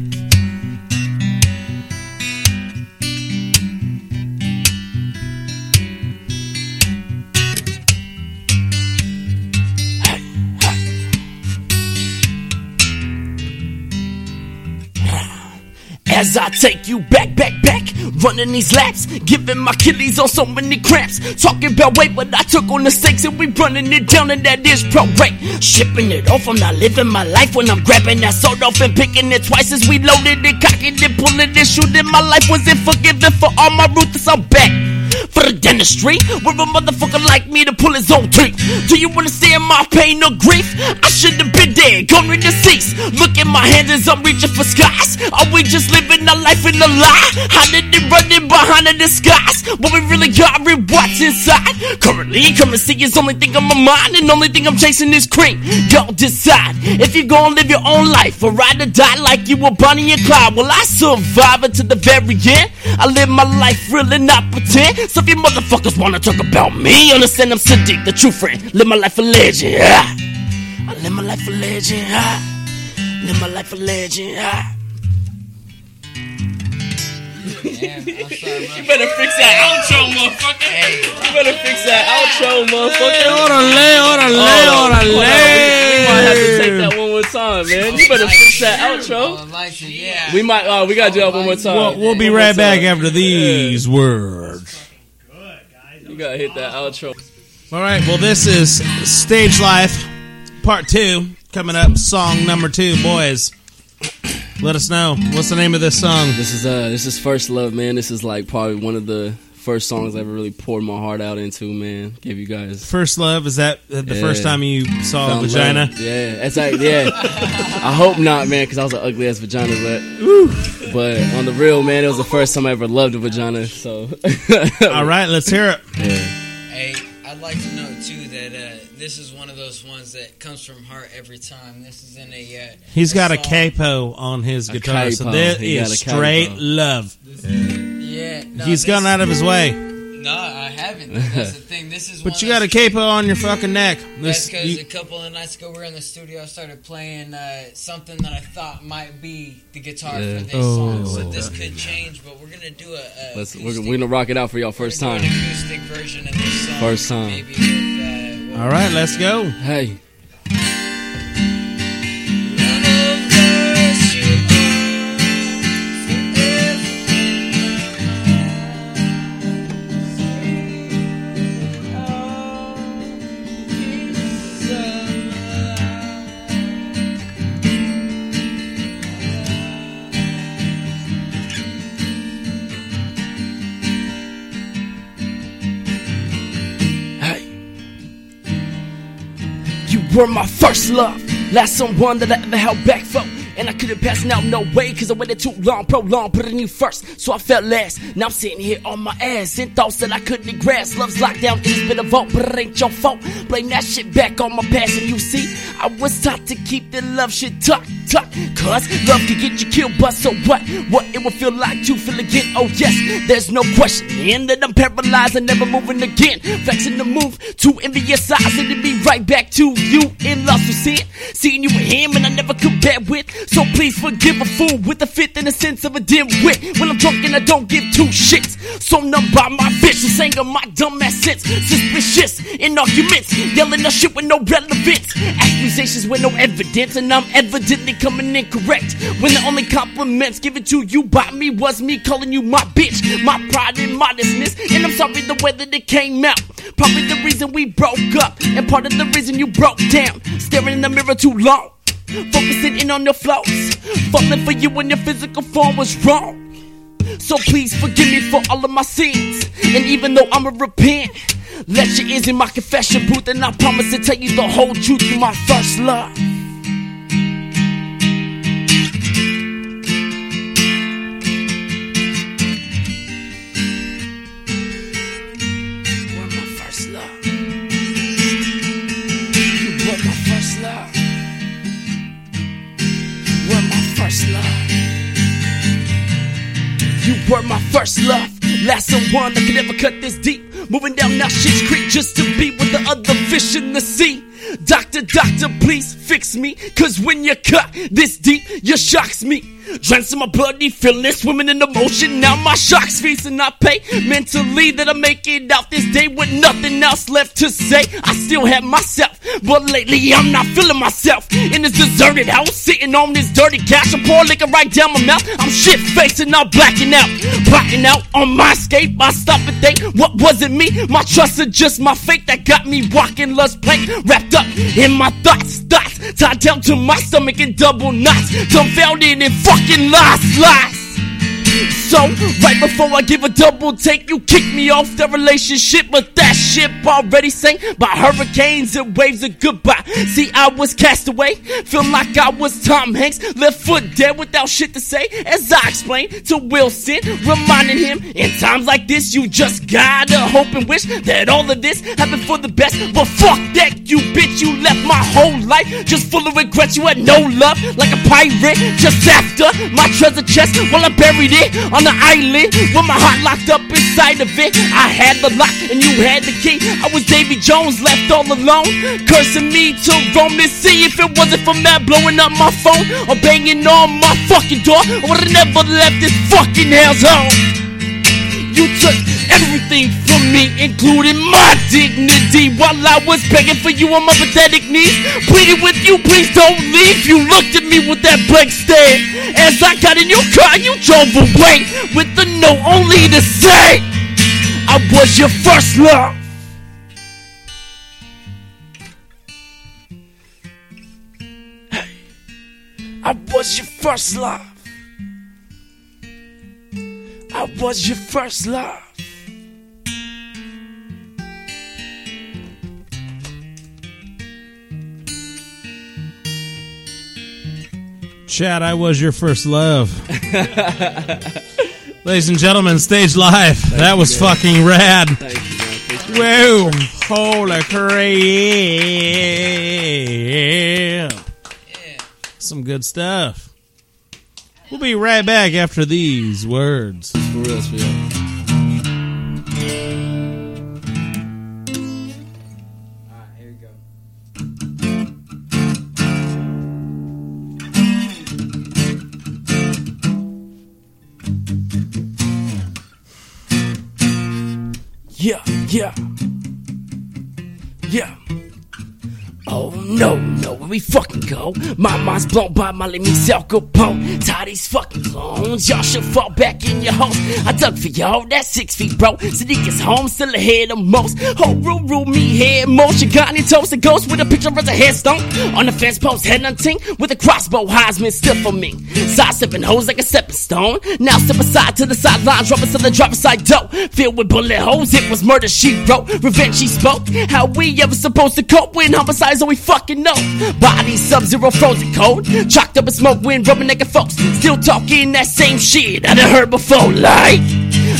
As I take you back, running these laps, giving my Achilles on so many cramps. Talking about weight, but I took on the stakes and we running it down, and that is pro rate. Shipping it off, I'm not living my life when I'm grabbing that soda off and picking it twice as we loaded it, cocking it, pulling it, shooting. My life wasn't forgiven for all my ruthless. I'm back for the dentistry, where a motherfucker like me to pull his own teeth. Do you understand my pain or grief? I should have been dead, gone with deceased. Look at my hands as I'm reaching for skies. Are we just living our life in a lie? Hiding and running behind a disguise, but we really got rid what's inside. Currency is only thing on my mind, and only thing I'm chasing is cream. Go decide if you gon' live your own life or ride or die like you were Bonnie and Clyde. Well, I survive it to the very end. I live my life real and not pretend. So if you motherfuckers wanna talk about me, understand I'm Sadiq, the true friend. Live my life a legend. I live my life a legend. Live my life a legend. Damn, I'm sorry, bro. You better fix that outro, motherfucker. Hey. You better fix that outro, motherfucker. Orale. We might have to take that one more time, man. You better fix that outro. Yeah. We might. We gotta do that one more time. We'll be right back after these words. You gotta hit that outro. All right, well, this is Stage Life Part 2 coming up. Song number 2, boys. Let us know. What's the name of this song? This is First Love, man. This is like probably one of the first songs I ever really poured my heart out into, man. Gave you guys First Love. Is that the first time you saw a vagina? Love. Yeah, that's like I hope not, man, because I was an ugly ass vagina, but on the real, man, it was the first time I ever loved a vagina. So all right, let's hear it. Yeah. Hey, I'd like to know too that this is one of those ones that comes from heart every time. This is in a. He's got a capo on his guitar, so this is straight love. Yeah, no, He's gone out of his way. No, I haven't. That's the thing. This is. But you got a capo on your fucking neck. That's because a couple of nights ago we were in the studio. I started playing something that I thought might be the guitar for this song. So this could change, but we're gonna do we're gonna rock it out for y'all first time. An acoustic version of this song. First time. Maybe with, all right, let's go. Hey. You were my first love, last someone that I ever held back from. And I couldn't pass now, no way, cause I waited too long, prolonged, putting you first, so I felt last. Now I'm sitting here on my ass, in thoughts that I couldn't grasp. Love's locked down, it's been a vault, but it ain't your fault. Blame that shit back on my past, and you see, I was taught to keep the love shit tucked. tuck. Cause love can get you killed, but so what? What it will feel like to feel again. Oh yes, there's no question. And that I'm paralyzed and never moving again. Flexing the move to envious eyes and to be right back to you in lost with sin. Seeing you with him and I never compare with. So please forgive a fool with a fifth and a sense of a dim wit. When I'm drunk and I don't give two shits. So numb by my vicious anger, my dumb ass sense. Suspicious in arguments, yelling the shit with no relevance. Accusations with no evidence, and I'm evidently coming incorrect. When the only compliments given to you by me was me calling you my bitch. My pride and modestness, and I'm sorry the way that it came out. Probably the reason we broke up, and part of the reason you broke down. Staring in the mirror too long, focusing in on your flaws. Falling for you when your physical form was wrong. So please forgive me for all of my sins. And even though I'ma repent, let your ears in my confession booth, and I promise to tell you the whole truth. You my first love. You were my first love. You were my first love. You were my first love. You were my first love. Last one that could ever cut this deep. Moving down now Shit's Creek just to be with the other fish in the sea. Doctor, please fix me. Cause when you cut this deep, you shocks me. Drenched my bloody feelings, swimming in emotion. Now my shock's feasting. I pay mentally that I make it out this day with nothing else left to say. I still have myself, but lately I'm not feeling myself. In this deserted house, sitting on this dirty couch, I pour liquor right down my mouth. I'm shit facing, I'm blacking out on my escape. I stop and think, what was it me? My trust or just my fate that got me walking lust plank, wrapped up in my thoughts tied down to my stomach in double knots, dumbfounded in fucking lies. So, right before I give a double take, you kick me off the relationship, but that ship already sank by hurricanes and waves of goodbye. See, I was cast away, feel like I was Tom Hanks, left foot dead without shit to say, as I explained to Wilson, reminding him, in times like this, you just gotta hope and wish that all of this happened for the best. But fuck that, you bitch, you left my whole life just full of regrets. You had no love, like a pirate, just after my treasure chest while I buried it on the island with my heart locked up inside of it. I had the lock and you had the key. I was Davy Jones left all alone, cursing me to roam this sea. If it wasn't for Matt blowing up my phone or banging on my fucking door, I would've never left this fucking house home. You took everything from me, including my dignity, while I was begging for you on my pathetic knees, pleading with you, please don't leave. You looked at me with that blank stare as I got in your car. You drove away with the note only to say I was your first love. Hey, I was your first love. I was your first love. Chad, I was your first love. Ladies and gentlemen, stage live. That was fucking rad. Whoa, holy crap. Some good stuff. We'll be right back after these words. For real, for real. Here we go. Yeah. Oh no, where we fucking go? My mind's blown by Molly meets Al Capone. Tired these fucking clones, y'all should fall back in your homes. I dug for y'all, that's 6 feet, bro. Sadiq is home, still ahead of most. Whole rule, me head motion. Got any toast, a ghost with a picture as a headstone. On the fence post, head hunting with a crossbow, Heisman still for me. Side stepping hoes like a stepping stone. Now step aside to the sideline, dropping to the driver's side dope. Filled with bullet holes, it was murder she wrote. Revenge she spoke. How we ever supposed to cope when homicides all we fucking know? Body sub-zero frozen cold, chalked up in smoke wind, rubbing naked folks. Still talking that same shit I done heard before. Like,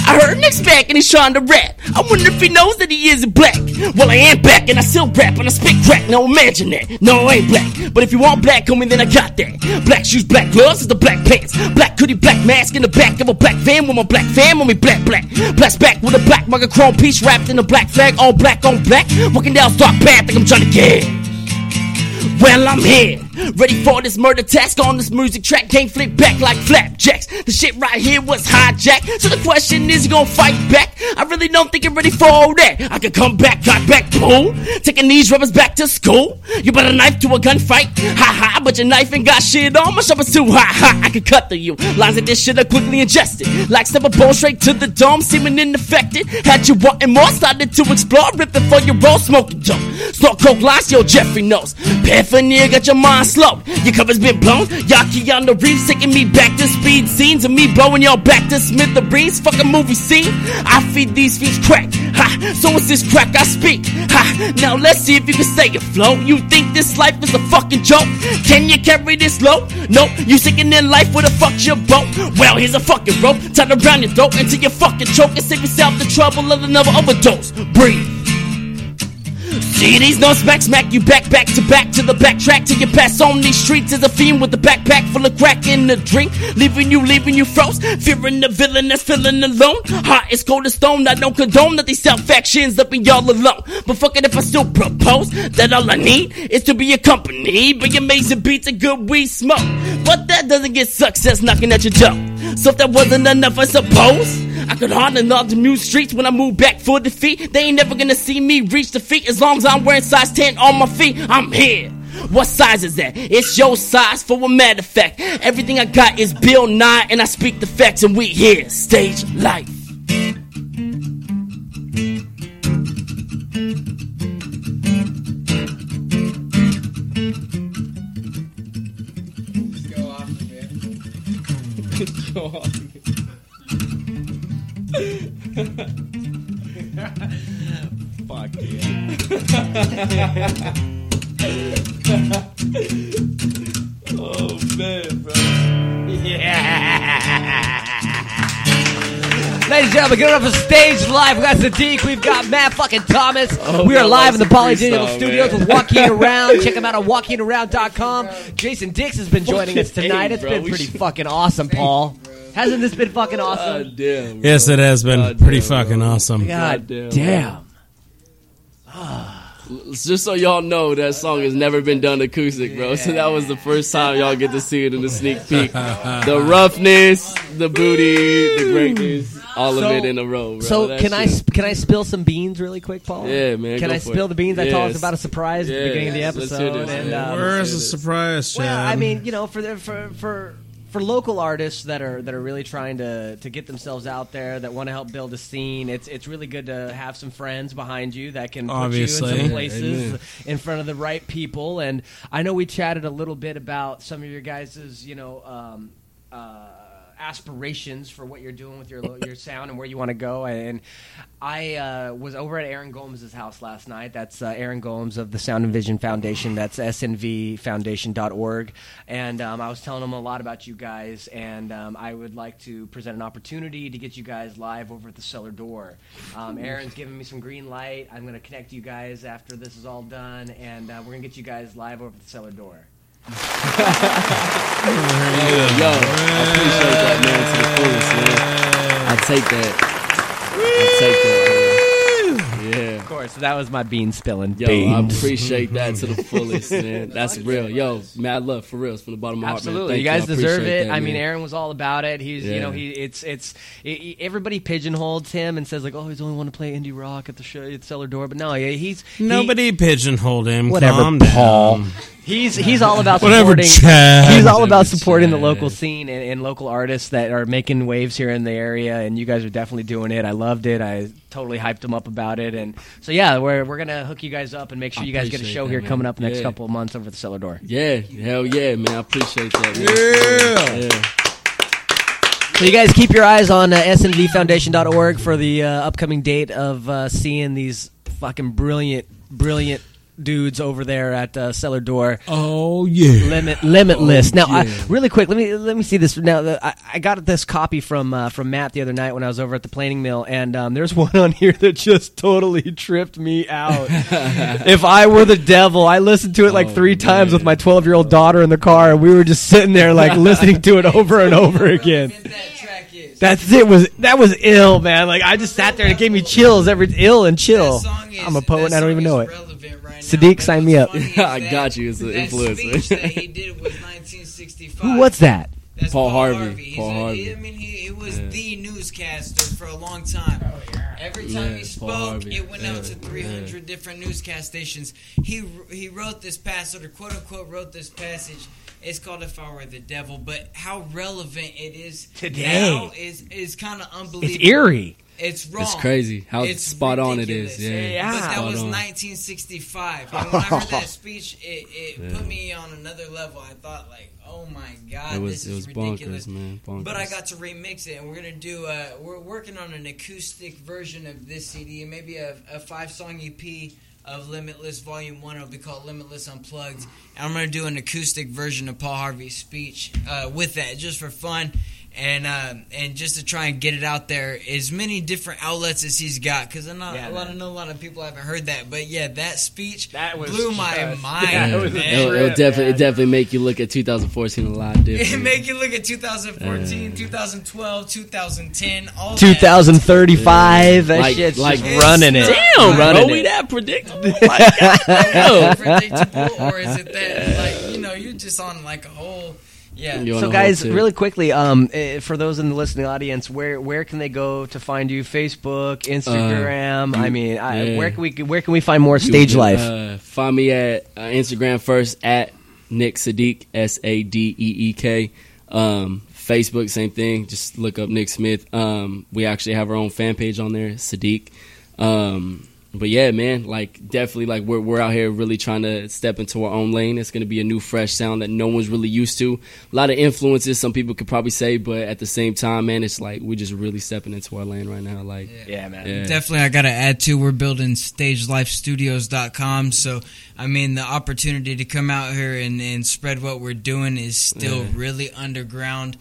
I heard Nick's back and he's trying to rap. I wonder if he knows that he isn't black. Well, I am back and I still rap and I spit crack. Now imagine that. No, I ain't black. But if you want black, homie, then I got that. Black shoes, black gloves, is the black pants. Black hoodie, black mask in the back of a black van with my black fam on me, black. Blast back with a black mugger chrome piece wrapped in a black flag, all black on black. Walking down dark path like I'm trying to get. Well, I'm here, ready for this murder task on this music track. Can't flip back like flapjacks. The shit right here was hijacked. So the question is, you gonna fight back? I really don't think you're ready for all that. I can come back, got back, boom. Taking these rubbers back to school. You brought a knife to a gunfight. Ha ha, but your knife ain't got shit on. My sharp is too hot, ha. I can cut through you. Lines like this shit are quickly ingested. Like step a bone straight to the dome, seeming ineffective. Had you wanting more, started to explore. Ripping for your roll, smoking dope. Snort coke lines, yo, Jeffrey knows. Paraphernalia got your mind slow. Your cover's been blown. Yaki on the reefs, taking me back to speed scenes. And me blowing y'all back to Smithereens. Fuck a movie scene. I feed these fiends crack. Ha, so it's this crack I speak. Ha, now let's see if you can stay afloat. You think this life is a fucking joke? Can you carry this load? Nope, you sinking in life with a fuck's your boat. Well, here's a fucking rope. Tied around your throat until you fucking choke. And save yourself the trouble of another overdose. Breathe. See these no smack you back to the backtrack till you pass on these streets as a fiend with a backpack full of crack in the drink, leaving you froze, fearing the villain that's feeling alone. Hot as cold as stone, I don't condone that these self-actions up in y'all alone. But fuck it if I still propose that all I need is to be accompanied by amazing beats and good weed smoke. But that doesn't get success knocking at your door. So if that wasn't enough, I suppose I could harden all the new streets when I move back for defeat. They ain't never gonna see me reach the feet as long as I'm wearing size 10 on my feet. I'm here. What size is that? It's your size for a matter of fact. Everything I got is Bill Nye and I speak the facts and we here. Stage life. Fuck yeah. Oh man, bro. Ladies and gentlemen, get it up for Stage Live. We got Sadiq, we've got Matt fucking Thomas. We are live in the Poly Digital Studios with Joaquin Around. Check him out on WaquinAround.com. Jason Dix has been joining us tonight. It's been pretty fucking awesome, Paul. Hasn't this been fucking awesome? God damn, yes, it has been pretty fucking awesome. God damn. Just so y'all know, that song has never been done acoustic, bro. So that was the first time y'all get to see it in the sneak peek. The roughness, the booty, the greatness, all of it in a row, bro. So can I spill some beans really quick, Paul? Yeah, man. Can I spill the beans? I talked about a surprise at the beginning of the Let's episode. hear this, and Where's the surprise, Chad? well, I mean, you know, for local artists that are really trying to get themselves out there, that want to help build a scene, it's really good to have some friends behind you that can put you in some places in front of the right people. And I know we chatted a little bit about some of your guys', you know, aspirations for what you're doing with your sound and where you want to go. And I was over at Aaron Gomes' house last night. That's Aaron Gomes of the Sound and Vision Foundation. That's snvfoundation.org. And I was telling him a lot about you guys, and I would like to present an opportunity to get you guys live over at the Cellar Door. Aaron's giving me some green light. I'm going to connect you guys after this is all done, and we're going to get you guys live over at the Cellar Door. Yo, I appreciate that, man, to the fullest, man. I take that, man. Yeah. Of course, that was my bean spilling. Yo, I appreciate that to the fullest, man. That's real. Yo, mad love, for real. It's from the bottom of my heart, man. Absolutely, Thank you guys deserve it. That, I mean, Aaron was all about it. He's, you know, everybody pigeonholes him and says like, oh, he's only want to play indie rock at the show at Cellar Door. But no, Nobody pigeonholed him. Whatever, Calm Paul. down. He's all about Whatever, supporting. Chad. He's all about supporting the local scene and local artists that are making waves here in the area. And you guys are definitely doing it. I loved it. I totally hyped him up about it. And so yeah, we're gonna hook you guys up and make sure you guys get a show here coming up next couple of months over at the Cellar Door. Yeah, hell yeah, man. I appreciate that, man. Yeah. So you guys keep your eyes on snvfoundation.org for the upcoming date of seeing these fucking brilliant dudes over there at Cellar Door. Oh yeah, Limitless. Now, yeah. really quick, let me see this. Now, I got this copy from Matt the other night when I was over at the planing mill, and there's one on here that just totally tripped me out. If I Were the Devil, I listened to it like 3 times with my 12-year-old daughter in the car, and we were just sitting there like listening to it over and over again. That was ill, man. Like I just sat there and it gave me chills. Ill and chill. I'm a poet and I don't even know it. Sadiq, sign me up. I got you. It's an influencer. Speech that he did was 1965. Who was that? That's Paul Harvey. Paul Harvey. Harvey. He was the newscaster for a long time. Every time he Paul spoke, Harvey. it went out to 300 different newscast stations. He wrote this passage, or quote unquote wrote this passage. It's called "If I Were the Devil," but how relevant it is today now is kind of unbelievable. It's eerie. It's wrong. It's crazy how It's spot on it ridiculous. is. Yeah, But that Spot was on. 1965. And when I heard that speech, it put me on another level. I thought, like, oh my God, this is ridiculous. Bonkers, man. Bonkers. But I got to remix it, and we're gonna do. We're working on an acoustic version of this CD, and maybe a 5-song EP of Limitless Volume 1. It'll be called Limitless Unplugged. And I'm gonna do an acoustic version of Paul Harvey's speech with that, just for fun. And just to try and get it out there, as many different outlets as he's got, because I know a lot of people haven't heard that. But yeah, that speech blew my mind. It'll definitely make you look at 2014 a lot different. It make you look at 2014, 2012, 2010, all 2035. That shit's like just running it. Damn, running bro, we it. that predictable? Like, goddamn. predictable, or is it that like you're just on like a whole So guys, really quickly, for those in the listening audience, where can they go to find you? Facebook, Instagram. Where can we find more Stage Life? Find me at Instagram first at Nick Sadiq, Sadeek. Facebook, same thing. Just look up Nick Smith. We actually have our own fan page on there, Sadiq. But yeah, man, like definitely, like we're out here really trying to step into our own lane. It's going to be a new, fresh sound that no one's really used to. A lot of influences, some people could probably say, but at the same time, man, it's like we're just really stepping into our lane right now. Like, yeah, man. Yeah. Definitely, I got to add too. We're building StageLifeStudios.com. So, I mean, the opportunity to come out here and spread what we're doing is still really underground.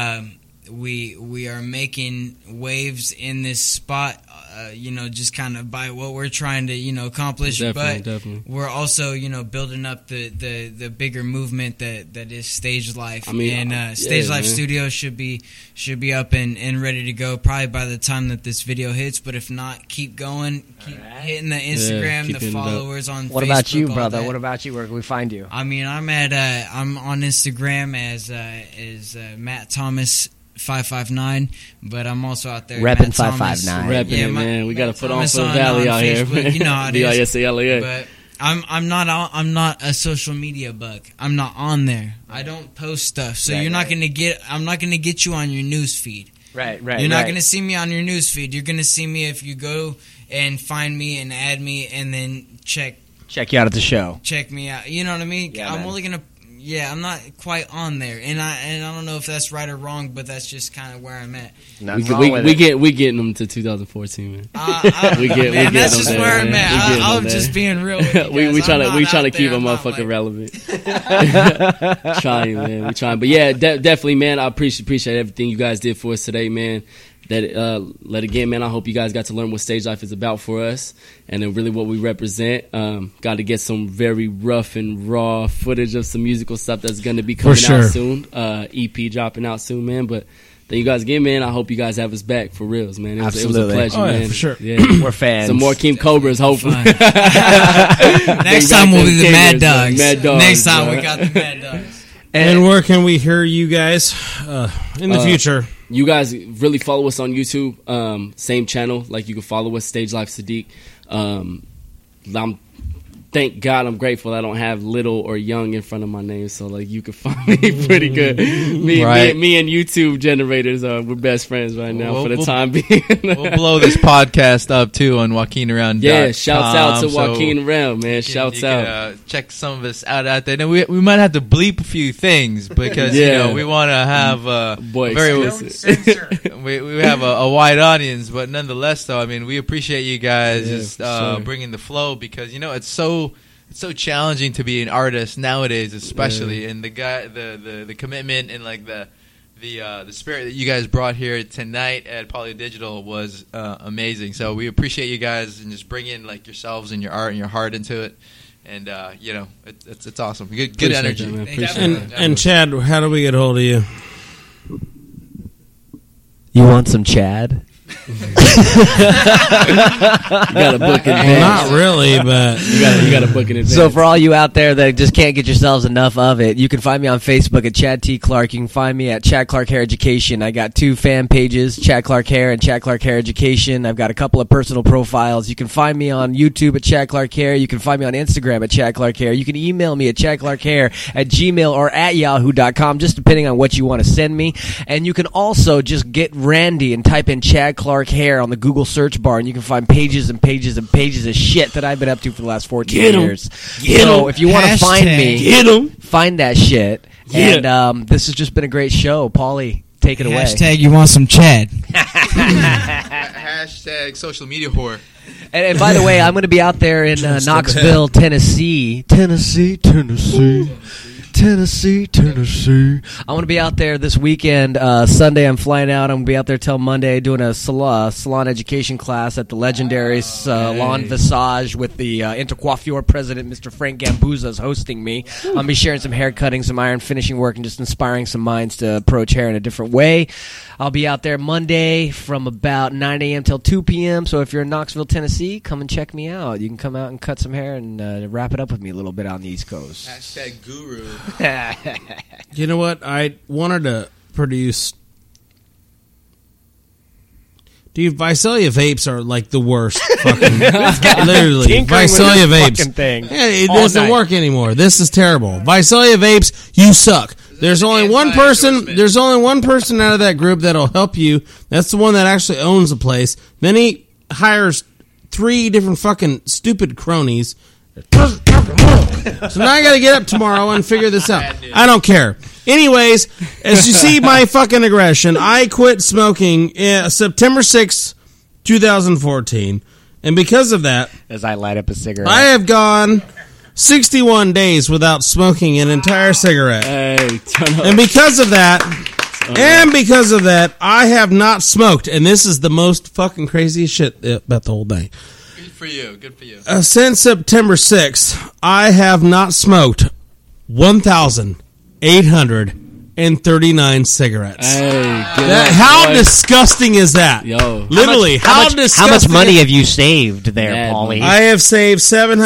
We are making waves in this spot, just kind of by what we're trying to, accomplish. Definitely. We're also, building up the bigger movement that is Stage Life. I mean, Stage Life man. Studios should be up and ready to go probably by the time that this video hits. But if not, keep going, keep hitting the Instagram, keep the hitting it up. followers on. What Facebook, about you, all brother? that. What about you? Where can we find you? I mean, I'm on Instagram as Matt Thomas 559, but I'm also out there Reppin' Matt Thomas. 559. Repping it, man. We got to Matt put on Thomas for the Valley out here, Facebook. man. You know how it is. VISALA. But I'm not a social media bug. I'm not on there. I don't post stuff, so I'm not gonna get you on your news feed. Right. You're not gonna see me on your news feed. You're gonna see me if you go and find me and add me, and then check you out at the show. Check me out. You know what I mean? Yeah, I'm man. only gonna. Yeah, I'm not quite on there, and I don't know if that's right or wrong, but that's just kind of where I'm at. We getting them to 2014, man. Man, that's just there, where I'm man. We at. getting I'm them just there. being real with you guys. we trying to keep a them motherfucker relevant. Trying, man. We trying, but yeah, definitely, man. I appreciate everything you guys did for us today, man. Let again, man. I hope you guys got to learn what Stage Life is about for us, and then really what we represent. Got to get some very rough and raw footage of some musical stuff that's going to be coming out soon. EP dropping out soon, man. But thank you guys again, man. I hope you guys have us back for reals, man. It was a pleasure, man. For sure. Yeah. We're fans. Some more King Cobras, hopefully. Next time we'll be the Mad Dogs. Mad Dogs. Next time we got the Mad Dogs. And where can we hear you guys in the future? You guys really follow us on YouTube. Same channel. Like, you can follow us, Stage Life Sadiq. Thank God I'm grateful I don't have little or young in front of my name, so like you can find me pretty good. Me and YouTube generators we're best friends right now for the time being. We'll blow this podcast up too on Joaquin Around. Yeah, shouts out to Joaquin Around, man. Shouts out. Check some of us out there. Now we might have to bleep a few things because we want to have Boy, we have a wide audience, but nonetheless, though, I mean, we appreciate you guys bringing the flow because it's so it's so challenging to be an artist nowadays, especially, and the commitment and like the spirit that you guys brought here tonight at Poly Digital was amazing. So we appreciate you guys and just bringing like yourselves and your art and your heart into it. And it's awesome. Good energy. And Chad, how do we get a hold of you? You want some Chad? You got to book in advance. Not really, but you got to book in advance. So for all you out there that just can't get yourselves enough of it, you can find me on Facebook at Chad T. Clark. You can find me at Chad Clark Hair Education. I got 2 fan pages, Chad Clark Hair and Chad Clark Hair Education. I've got a couple of personal profiles. You can find me on YouTube at Chad Clark Hair. You can find me on Instagram at Chad Clark Hair. You can email me at chadclarkhair@gmail or at yahoo.com, just depending on what you want to send me. And you can also just get Randy and type in Chad Clark Hair on the Google search bar, and you can find pages and pages and pages of shit that I've been up to for the last 14 years. So if you want to find me, find that shit. And this has just been a great show. Paulie, take it away. Hashtag you want some Chad. Hashtag social media whore. And by the way, I'm going to be out there in Knoxville, Tennessee. Tennessee. I'm going to be out there this weekend. Sunday, I'm flying out. I'm going to be out there till Monday doing a salon education class at the legendary Salon Visage with the Intercoiffure president, Mr. Frank Gambuza, is hosting me. I'm going to be sharing some hair cutting, some iron finishing work, and just inspiring some minds to approach hair in a different way. I'll be out there Monday from about 9 a.m. till 2 p.m. So if you're in Knoxville, Tennessee, come and check me out. You can come out and cut some hair and wrap it up with me a little bit on the East Coast. Hashtag guru. You know what? I wanted to produce. Dude, Visalia vapes are like the worst. Fucking, literally, Visalia vapes. Thing. Yeah, it doesn't work anymore. This is terrible. Visalia vapes, you suck. There's only one person. There's only one person out of that group that'll help you. That's the one that actually owns the place. Then he hires 3 different fucking stupid cronies. So now I got to get up tomorrow and figure this out. I don't care. Anyways, as you see my fucking aggression, I quit smoking September 6th, 2014. And because of that, as I light up a cigarette, I have gone 61 days without smoking an entire cigarette. Hey, turn up. And because of that, I have not smoked. And this is the most fucking craziest shit about the whole thing. Good for you. Good for you. Since September 6th, I have not smoked 1,839 cigarettes. Hey, how disgusting is that? Yo. Literally, how disgusting. How much money have you saved there, Paulie? I have saved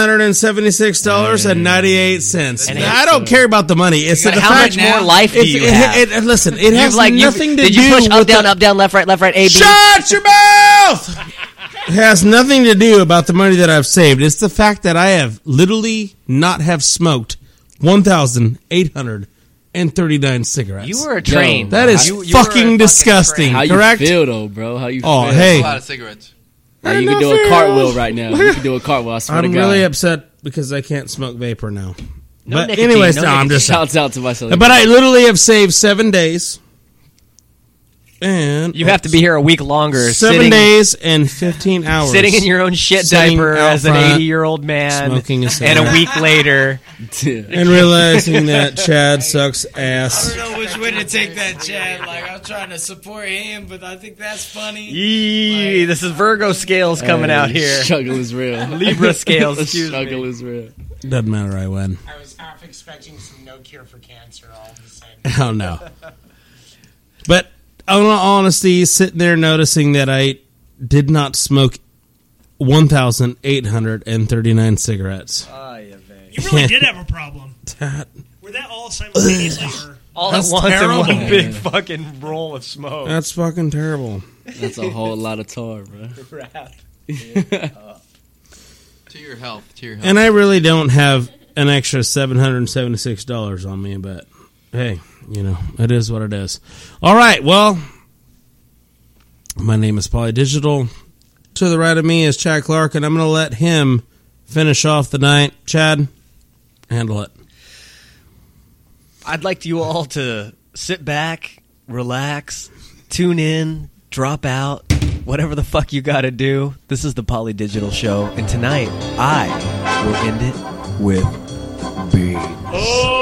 $776.98. And I don't care about the money. It's the how fact much more life do you have? Listen, it has nothing to do with... Did you push up, down, left, right, A, B? Shut your mouth! It has nothing to do about the money that I've saved. It's the fact that I have literally not have smoked 1,839 cigarettes. You were a train. That is fucking disgusting. How correct? You feel though, bro? How you feel? Oh, hey. That's a lot of cigarettes. Now you can do a cartwheel right now. You can do a cartwheel. I swear to God. I'm really upset because I can't smoke vapor now. No but nicotine, anyways, no no, I'm just... Shouts out to myself. But I literally have saved 7 days. And you have to be here a week longer. 7 days and 15 hours. Sitting in your own shit Sitting diaper out as an front, 80-year-old man. smoking a and cigarette. a week later. And realizing that Chad sucks ass. I don't know which way to take that, Chad. Like, I'm trying to support him, but I think that's funny. Yee, this is Virgo scales coming out here. Struggle is real. Libra scales, excuse Struggle me. is real. Doesn't matter, I win. I was half expecting some no cure for cancer all of a sudden. Oh, no. But, in all honesty, sitting there noticing that I did not smoke 1,839 cigarettes. You really did have a problem. Were that all simultaneously? Or? All That's at once terrible. in one big fucking roll of smoke. That's fucking terrible. That's a whole lot of tar, bro. To your health. And I really don't have an extra $776 on me, but hey, you know, it is what it is. All right, well, my name is Poly Digital. To the right of me is Chad Clark, and I'm going to let him finish off the night. Chad, handle it. I'd like you all to sit back, relax, tune in, drop out, whatever the fuck you gotta do. This is the Poly Digital Show, and tonight I will end it with beans.